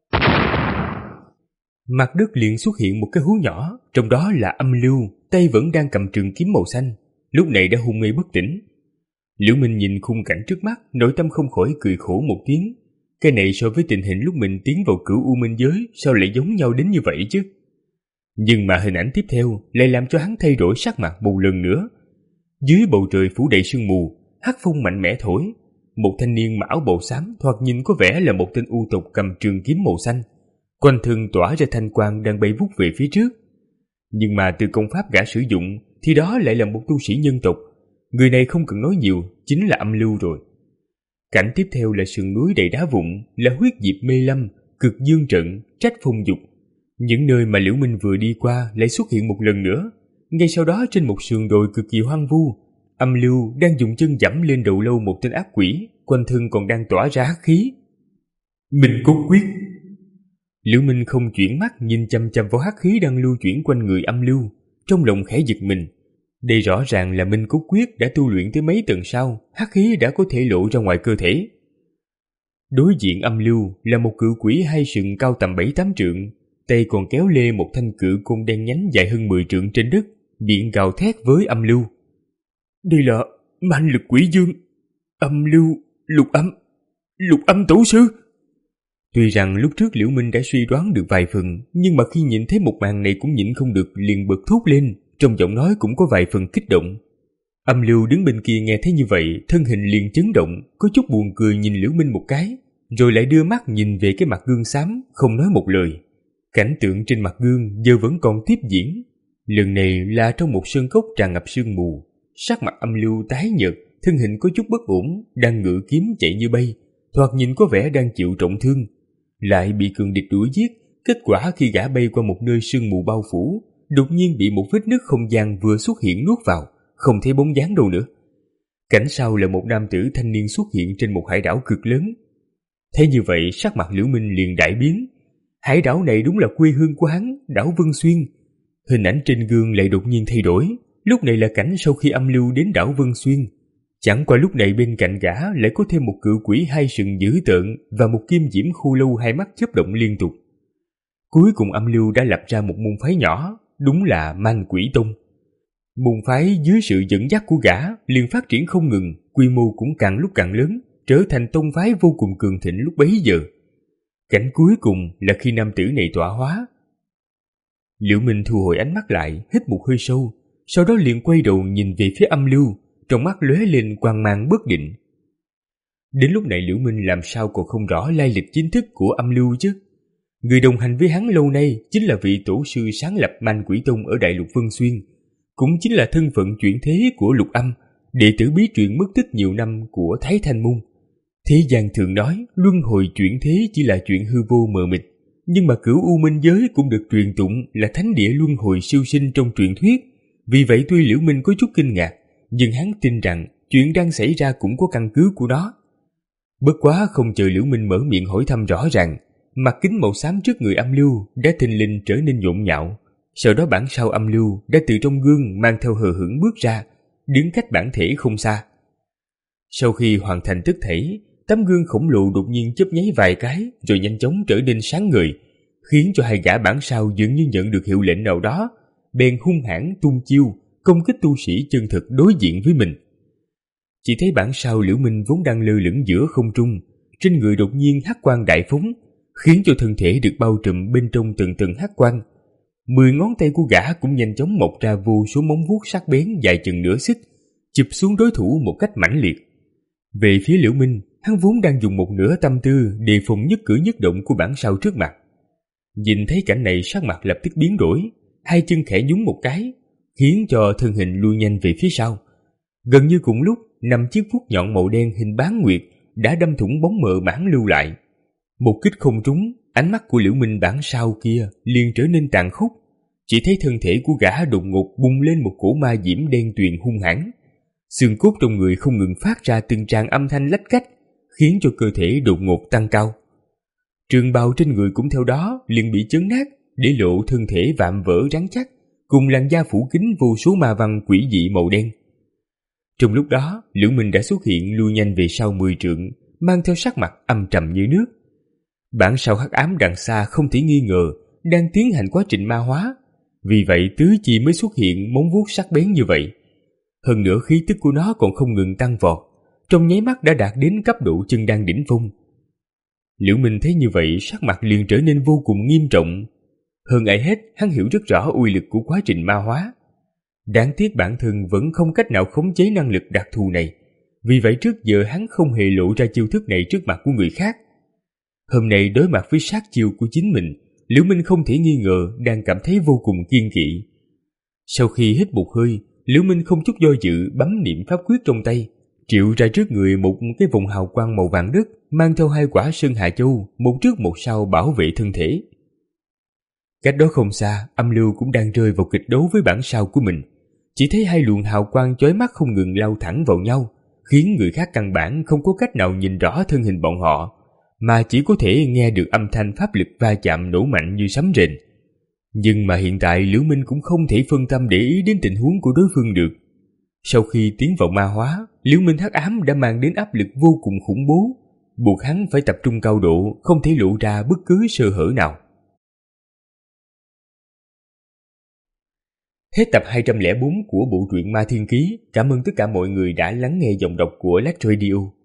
S2: Mặt đất liền xuất hiện một cái hố nhỏ, trong đó là âm lưu, tay vẫn đang cầm trường kiếm màu xanh, lúc này đã hôn mê bất tỉnh. Liễu Minh nhìn khung cảnh trước mắt, nội tâm không khỏi cười khổ một tiếng. Cái này so với tình hình lúc mình tiến vào cửu u minh giới, sao lại giống nhau đến như vậy chứ? Nhưng mà hình ảnh tiếp theo lại làm cho hắn thay đổi sắc mặt một lần nữa. Dưới bầu trời phủ đầy sương mù, hắc phong mạnh mẽ thổi. Một thanh niên mặc áo bào xám thoạt nhìn có vẻ là một tên u tộc cầm trường kiếm màu xanh, quanh thân tỏa ra thanh quang đang bay vút về phía trước. Nhưng mà từ công pháp gã sử dụng thì đó lại là một tu sĩ nhân tộc. Người này không cần nói nhiều, chính là âm lưu rồi. Cảnh tiếp theo là sườn núi đầy đá vụn, là huyết diệp mê lâm, cực dương trận, trách phong dục. Những nơi mà Liễu Minh vừa đi qua lại xuất hiện một lần nữa. Ngay sau đó trên một sườn đồi cực kỳ hoang vu, âm lưu đang dùng chân giẫm lên đầu lâu một tên ác quỷ, quanh thân còn đang tỏa ra hắc khí. Minh cốt quyết. Liễu Minh không chuyển mắt nhìn chăm chăm vào hắc khí đang lưu chuyển quanh người âm lưu, trong lòng khẽ giật mình. Đây rõ ràng là Minh cốt quyết đã tu luyện tới mấy tầng sau, hắc khí đã có thể lộ ra ngoài cơ thể. Đối diện âm lưu là một cự quỷ hai sừng cao tầm bảy tám trượng, tay còn kéo lê một thanh cự côn đen nhánh dài hơn mười trượng trên đất, miệng gào thét với âm lưu. Đây là mãnh lực quỷ dương, âm lưu, lục âm, lục âm tổ sư. Tuy rằng lúc trước Liễu Minh đã suy đoán được vài phần, nhưng mà khi nhìn thấy một màn này cũng nhịn không được liền bật thốt lên, trong giọng nói cũng có vài phần kích động. Âm lưu đứng bên kia nghe thấy như vậy, thân hình liền chấn động, có chút buồn cười nhìn Liễu Minh một cái, rồi lại đưa mắt nhìn về cái mặt gương xám, không nói một lời. Cảnh tượng trên mặt gương giờ vẫn còn tiếp diễn. Lần này là trong một sơn cốc tràn ngập sương mù, sắc mặt âm lưu tái nhợt, thân hình có chút bất ổn, đang ngự kiếm chạy như bay, thoạt nhìn có vẻ đang chịu trọng thương, lại bị cường địch đuổi giết. Kết quả khi gã bay qua một nơi sương mù bao phủ, đột nhiên bị một vết nứt không gian vừa xuất hiện nuốt vào, không thấy bóng dáng đâu nữa. Cảnh sau là một nam tử thanh niên xuất hiện trên một hải đảo cực lớn. Thế như vậy sắc mặt Liễu Minh liền đại biến. Hải đảo này đúng là quê hương của hắn, đảo Vân Xuyên. Hình ảnh trên gương lại đột nhiên thay đổi. Lúc này là cảnh sau khi âm lưu đến đảo Vân Xuyên. Chẳng qua lúc này bên cạnh gã lại có thêm một cự quỷ hai sừng dữ tợn và một kim diễm khô lâu hai mắt chớp động liên tục. Cuối cùng âm lưu đã lập ra một môn phái nhỏ, đúng là Man Quỷ Tông. Môn phái dưới sự dẫn dắt của gã liền phát triển không ngừng, quy mô cũng càng lúc càng lớn, trở thành tông phái vô cùng cường thịnh lúc bấy giờ. Cảnh cuối cùng là khi nam tử này tọa hóa. Liễu Minh thu hồi ánh mắt lại, hít một hơi sâu, sau đó liền quay đầu nhìn về phía âm lưu, trong mắt lóe lên quang mang bất định. Đến lúc này Liễu Minh làm sao còn không rõ lai lịch chính thức của âm lưu chứ? Người đồng hành với hắn lâu nay chính là vị tổ sư sáng lập Man Quỷ Tông ở Đại Lục Vân Xuyên, cũng chính là thân phận chuyển thế của Lục Âm, đệ tử bí truyền mất tích nhiều năm của Thái Thanh Môn. Thế gian thường nói luân hồi chuyển thế chỉ là chuyện hư vô mờ mịt, nhưng mà cửu u minh giới cũng được truyền tụng là thánh địa luân hồi siêu sinh trong truyền thuyết. Vì vậy tuy Liễu Minh có chút kinh ngạc, nhưng hắn tin rằng chuyện đang xảy ra cũng có căn cứ của nó. Bất quá không chờ Liễu Minh mở miệng hỏi thăm rõ ràng, mặt kính màu xám trước người âm lưu đã thình lình trở nên nhộn nhạo. Sau đó bản sao âm lưu đã từ trong gương mang theo hờ hững bước ra, đứng cách bản thể không xa. Sau khi hoàn thành tất thảy, tấm gương khổng lồ đột nhiên chớp nháy vài cái rồi nhanh chóng trở nên sáng ngời, khiến cho hai gã bản sao dường như nhận được hiệu lệnh nào đó, bèn hung hãn tung chiêu công kích tu sĩ chân thực đối diện với mình. Chỉ thấy bản sao Liễu Minh vốn đang lơ lửng giữa không trung, trên người đột nhiên hắc quang đại phóng, khiến cho thân thể được bao trùm bên trong từng tầng hắc quang. Mười ngón tay của gã cũng nhanh chóng mọc ra vô số móng vuốt sắc bén dài chừng nửa xích, chụp xuống đối thủ một cách mãnh liệt. Về phía Liễu Minh, hắn vốn đang dùng một nửa tâm tư đề phòng nhất cử nhất động của bản sao trước mặt. Nhìn thấy cảnh này, sắc mặt lập tức biến đổi, hai chân khẽ nhún một cái, khiến cho thân hình lui nhanh về phía sau. Gần như cùng lúc, năm chiếc vuốt nhọn màu đen hình bán nguyệt đã đâm thủng bóng mờ mãn lưu lại. Một kích không trúng, ánh mắt của Liễu Minh bản sao kia liền trở nên tàn khốc. Chỉ thấy thân thể của gã đột ngột bùng lên một cổ ma diễm đen tuyền hung hãn, xương cốt trong người không ngừng phát ra từng tràng âm thanh lách cách, khiến cho cơ thể đột ngột tăng cao. Trường bào trên người cũng theo đó liền bị chấn nát, để lộ thân thể vạm vỡ rắn chắc, cùng làn da phủ kín vô số ma văn quỷ dị màu đen. Trong lúc đó, Liễu Minh đã xuất hiện lui nhanh về sau mười trượng, mang theo sắc mặt âm trầm như nước. Bản sao hắc ám đằng xa không thể nghi ngờ đang tiến hành quá trình ma hóa, vì vậy tứ chi mới xuất hiện móng vuốt sắc bén như vậy. Hơn nữa khí tức của nó còn không ngừng tăng vọt, trong nháy mắt đã đạt đến cấp độ chân đan đỉnh phong. Liễu Minh thấy như vậy, sắc mặt liền trở nên vô cùng nghiêm trọng. Hơn ai hết, hắn hiểu rất rõ uy lực của quá trình ma hóa. Đáng tiếc bản thân vẫn không cách nào khống chế năng lực đặc thù này, vì vậy trước giờ hắn không hề lộ ra chiêu thức này trước mặt của người khác. Hôm nay đối mặt với sát chiêu của chính mình, Liễu Minh không thể nghi ngờ đang cảm thấy vô cùng kiên kỵ. Sau khi hít một hơi, Liễu Minh không chút do dự bấm niệm pháp quyết trong tay, triệu ra trước người một cái vòng hào quang màu vàng đất, mang theo hai quả Sơn Hà Châu, một trước một sau bảo vệ thân thể. Cách đó không xa, Âm Lưu cũng đang rơi vào kịch đấu với bản sao của mình. Chỉ thấy hai luồng hào quang chói mắt không ngừng lao thẳng vào nhau, khiến người khác căn bản không có cách nào nhìn rõ thân hình bọn họ, mà chỉ có thể nghe được âm thanh pháp lực va chạm nổ mạnh như sấm rền. Nhưng mà hiện tại Liễu Minh cũng không thể phân tâm để ý đến tình huống của đối phương được. Sau khi tiến vào ma hóa, Liễu Minh hắc ám đã mang đến áp lực vô cùng khủng bố, buộc hắn phải tập trung cao độ, không thể lộ ra bất cứ sơ hở nào. Hết tập hai trăm lẻ bốn của bộ truyện Ma Thiên Ký. Cảm ơn tất cả mọi người đã lắng nghe giọng đọc của Lách Radio.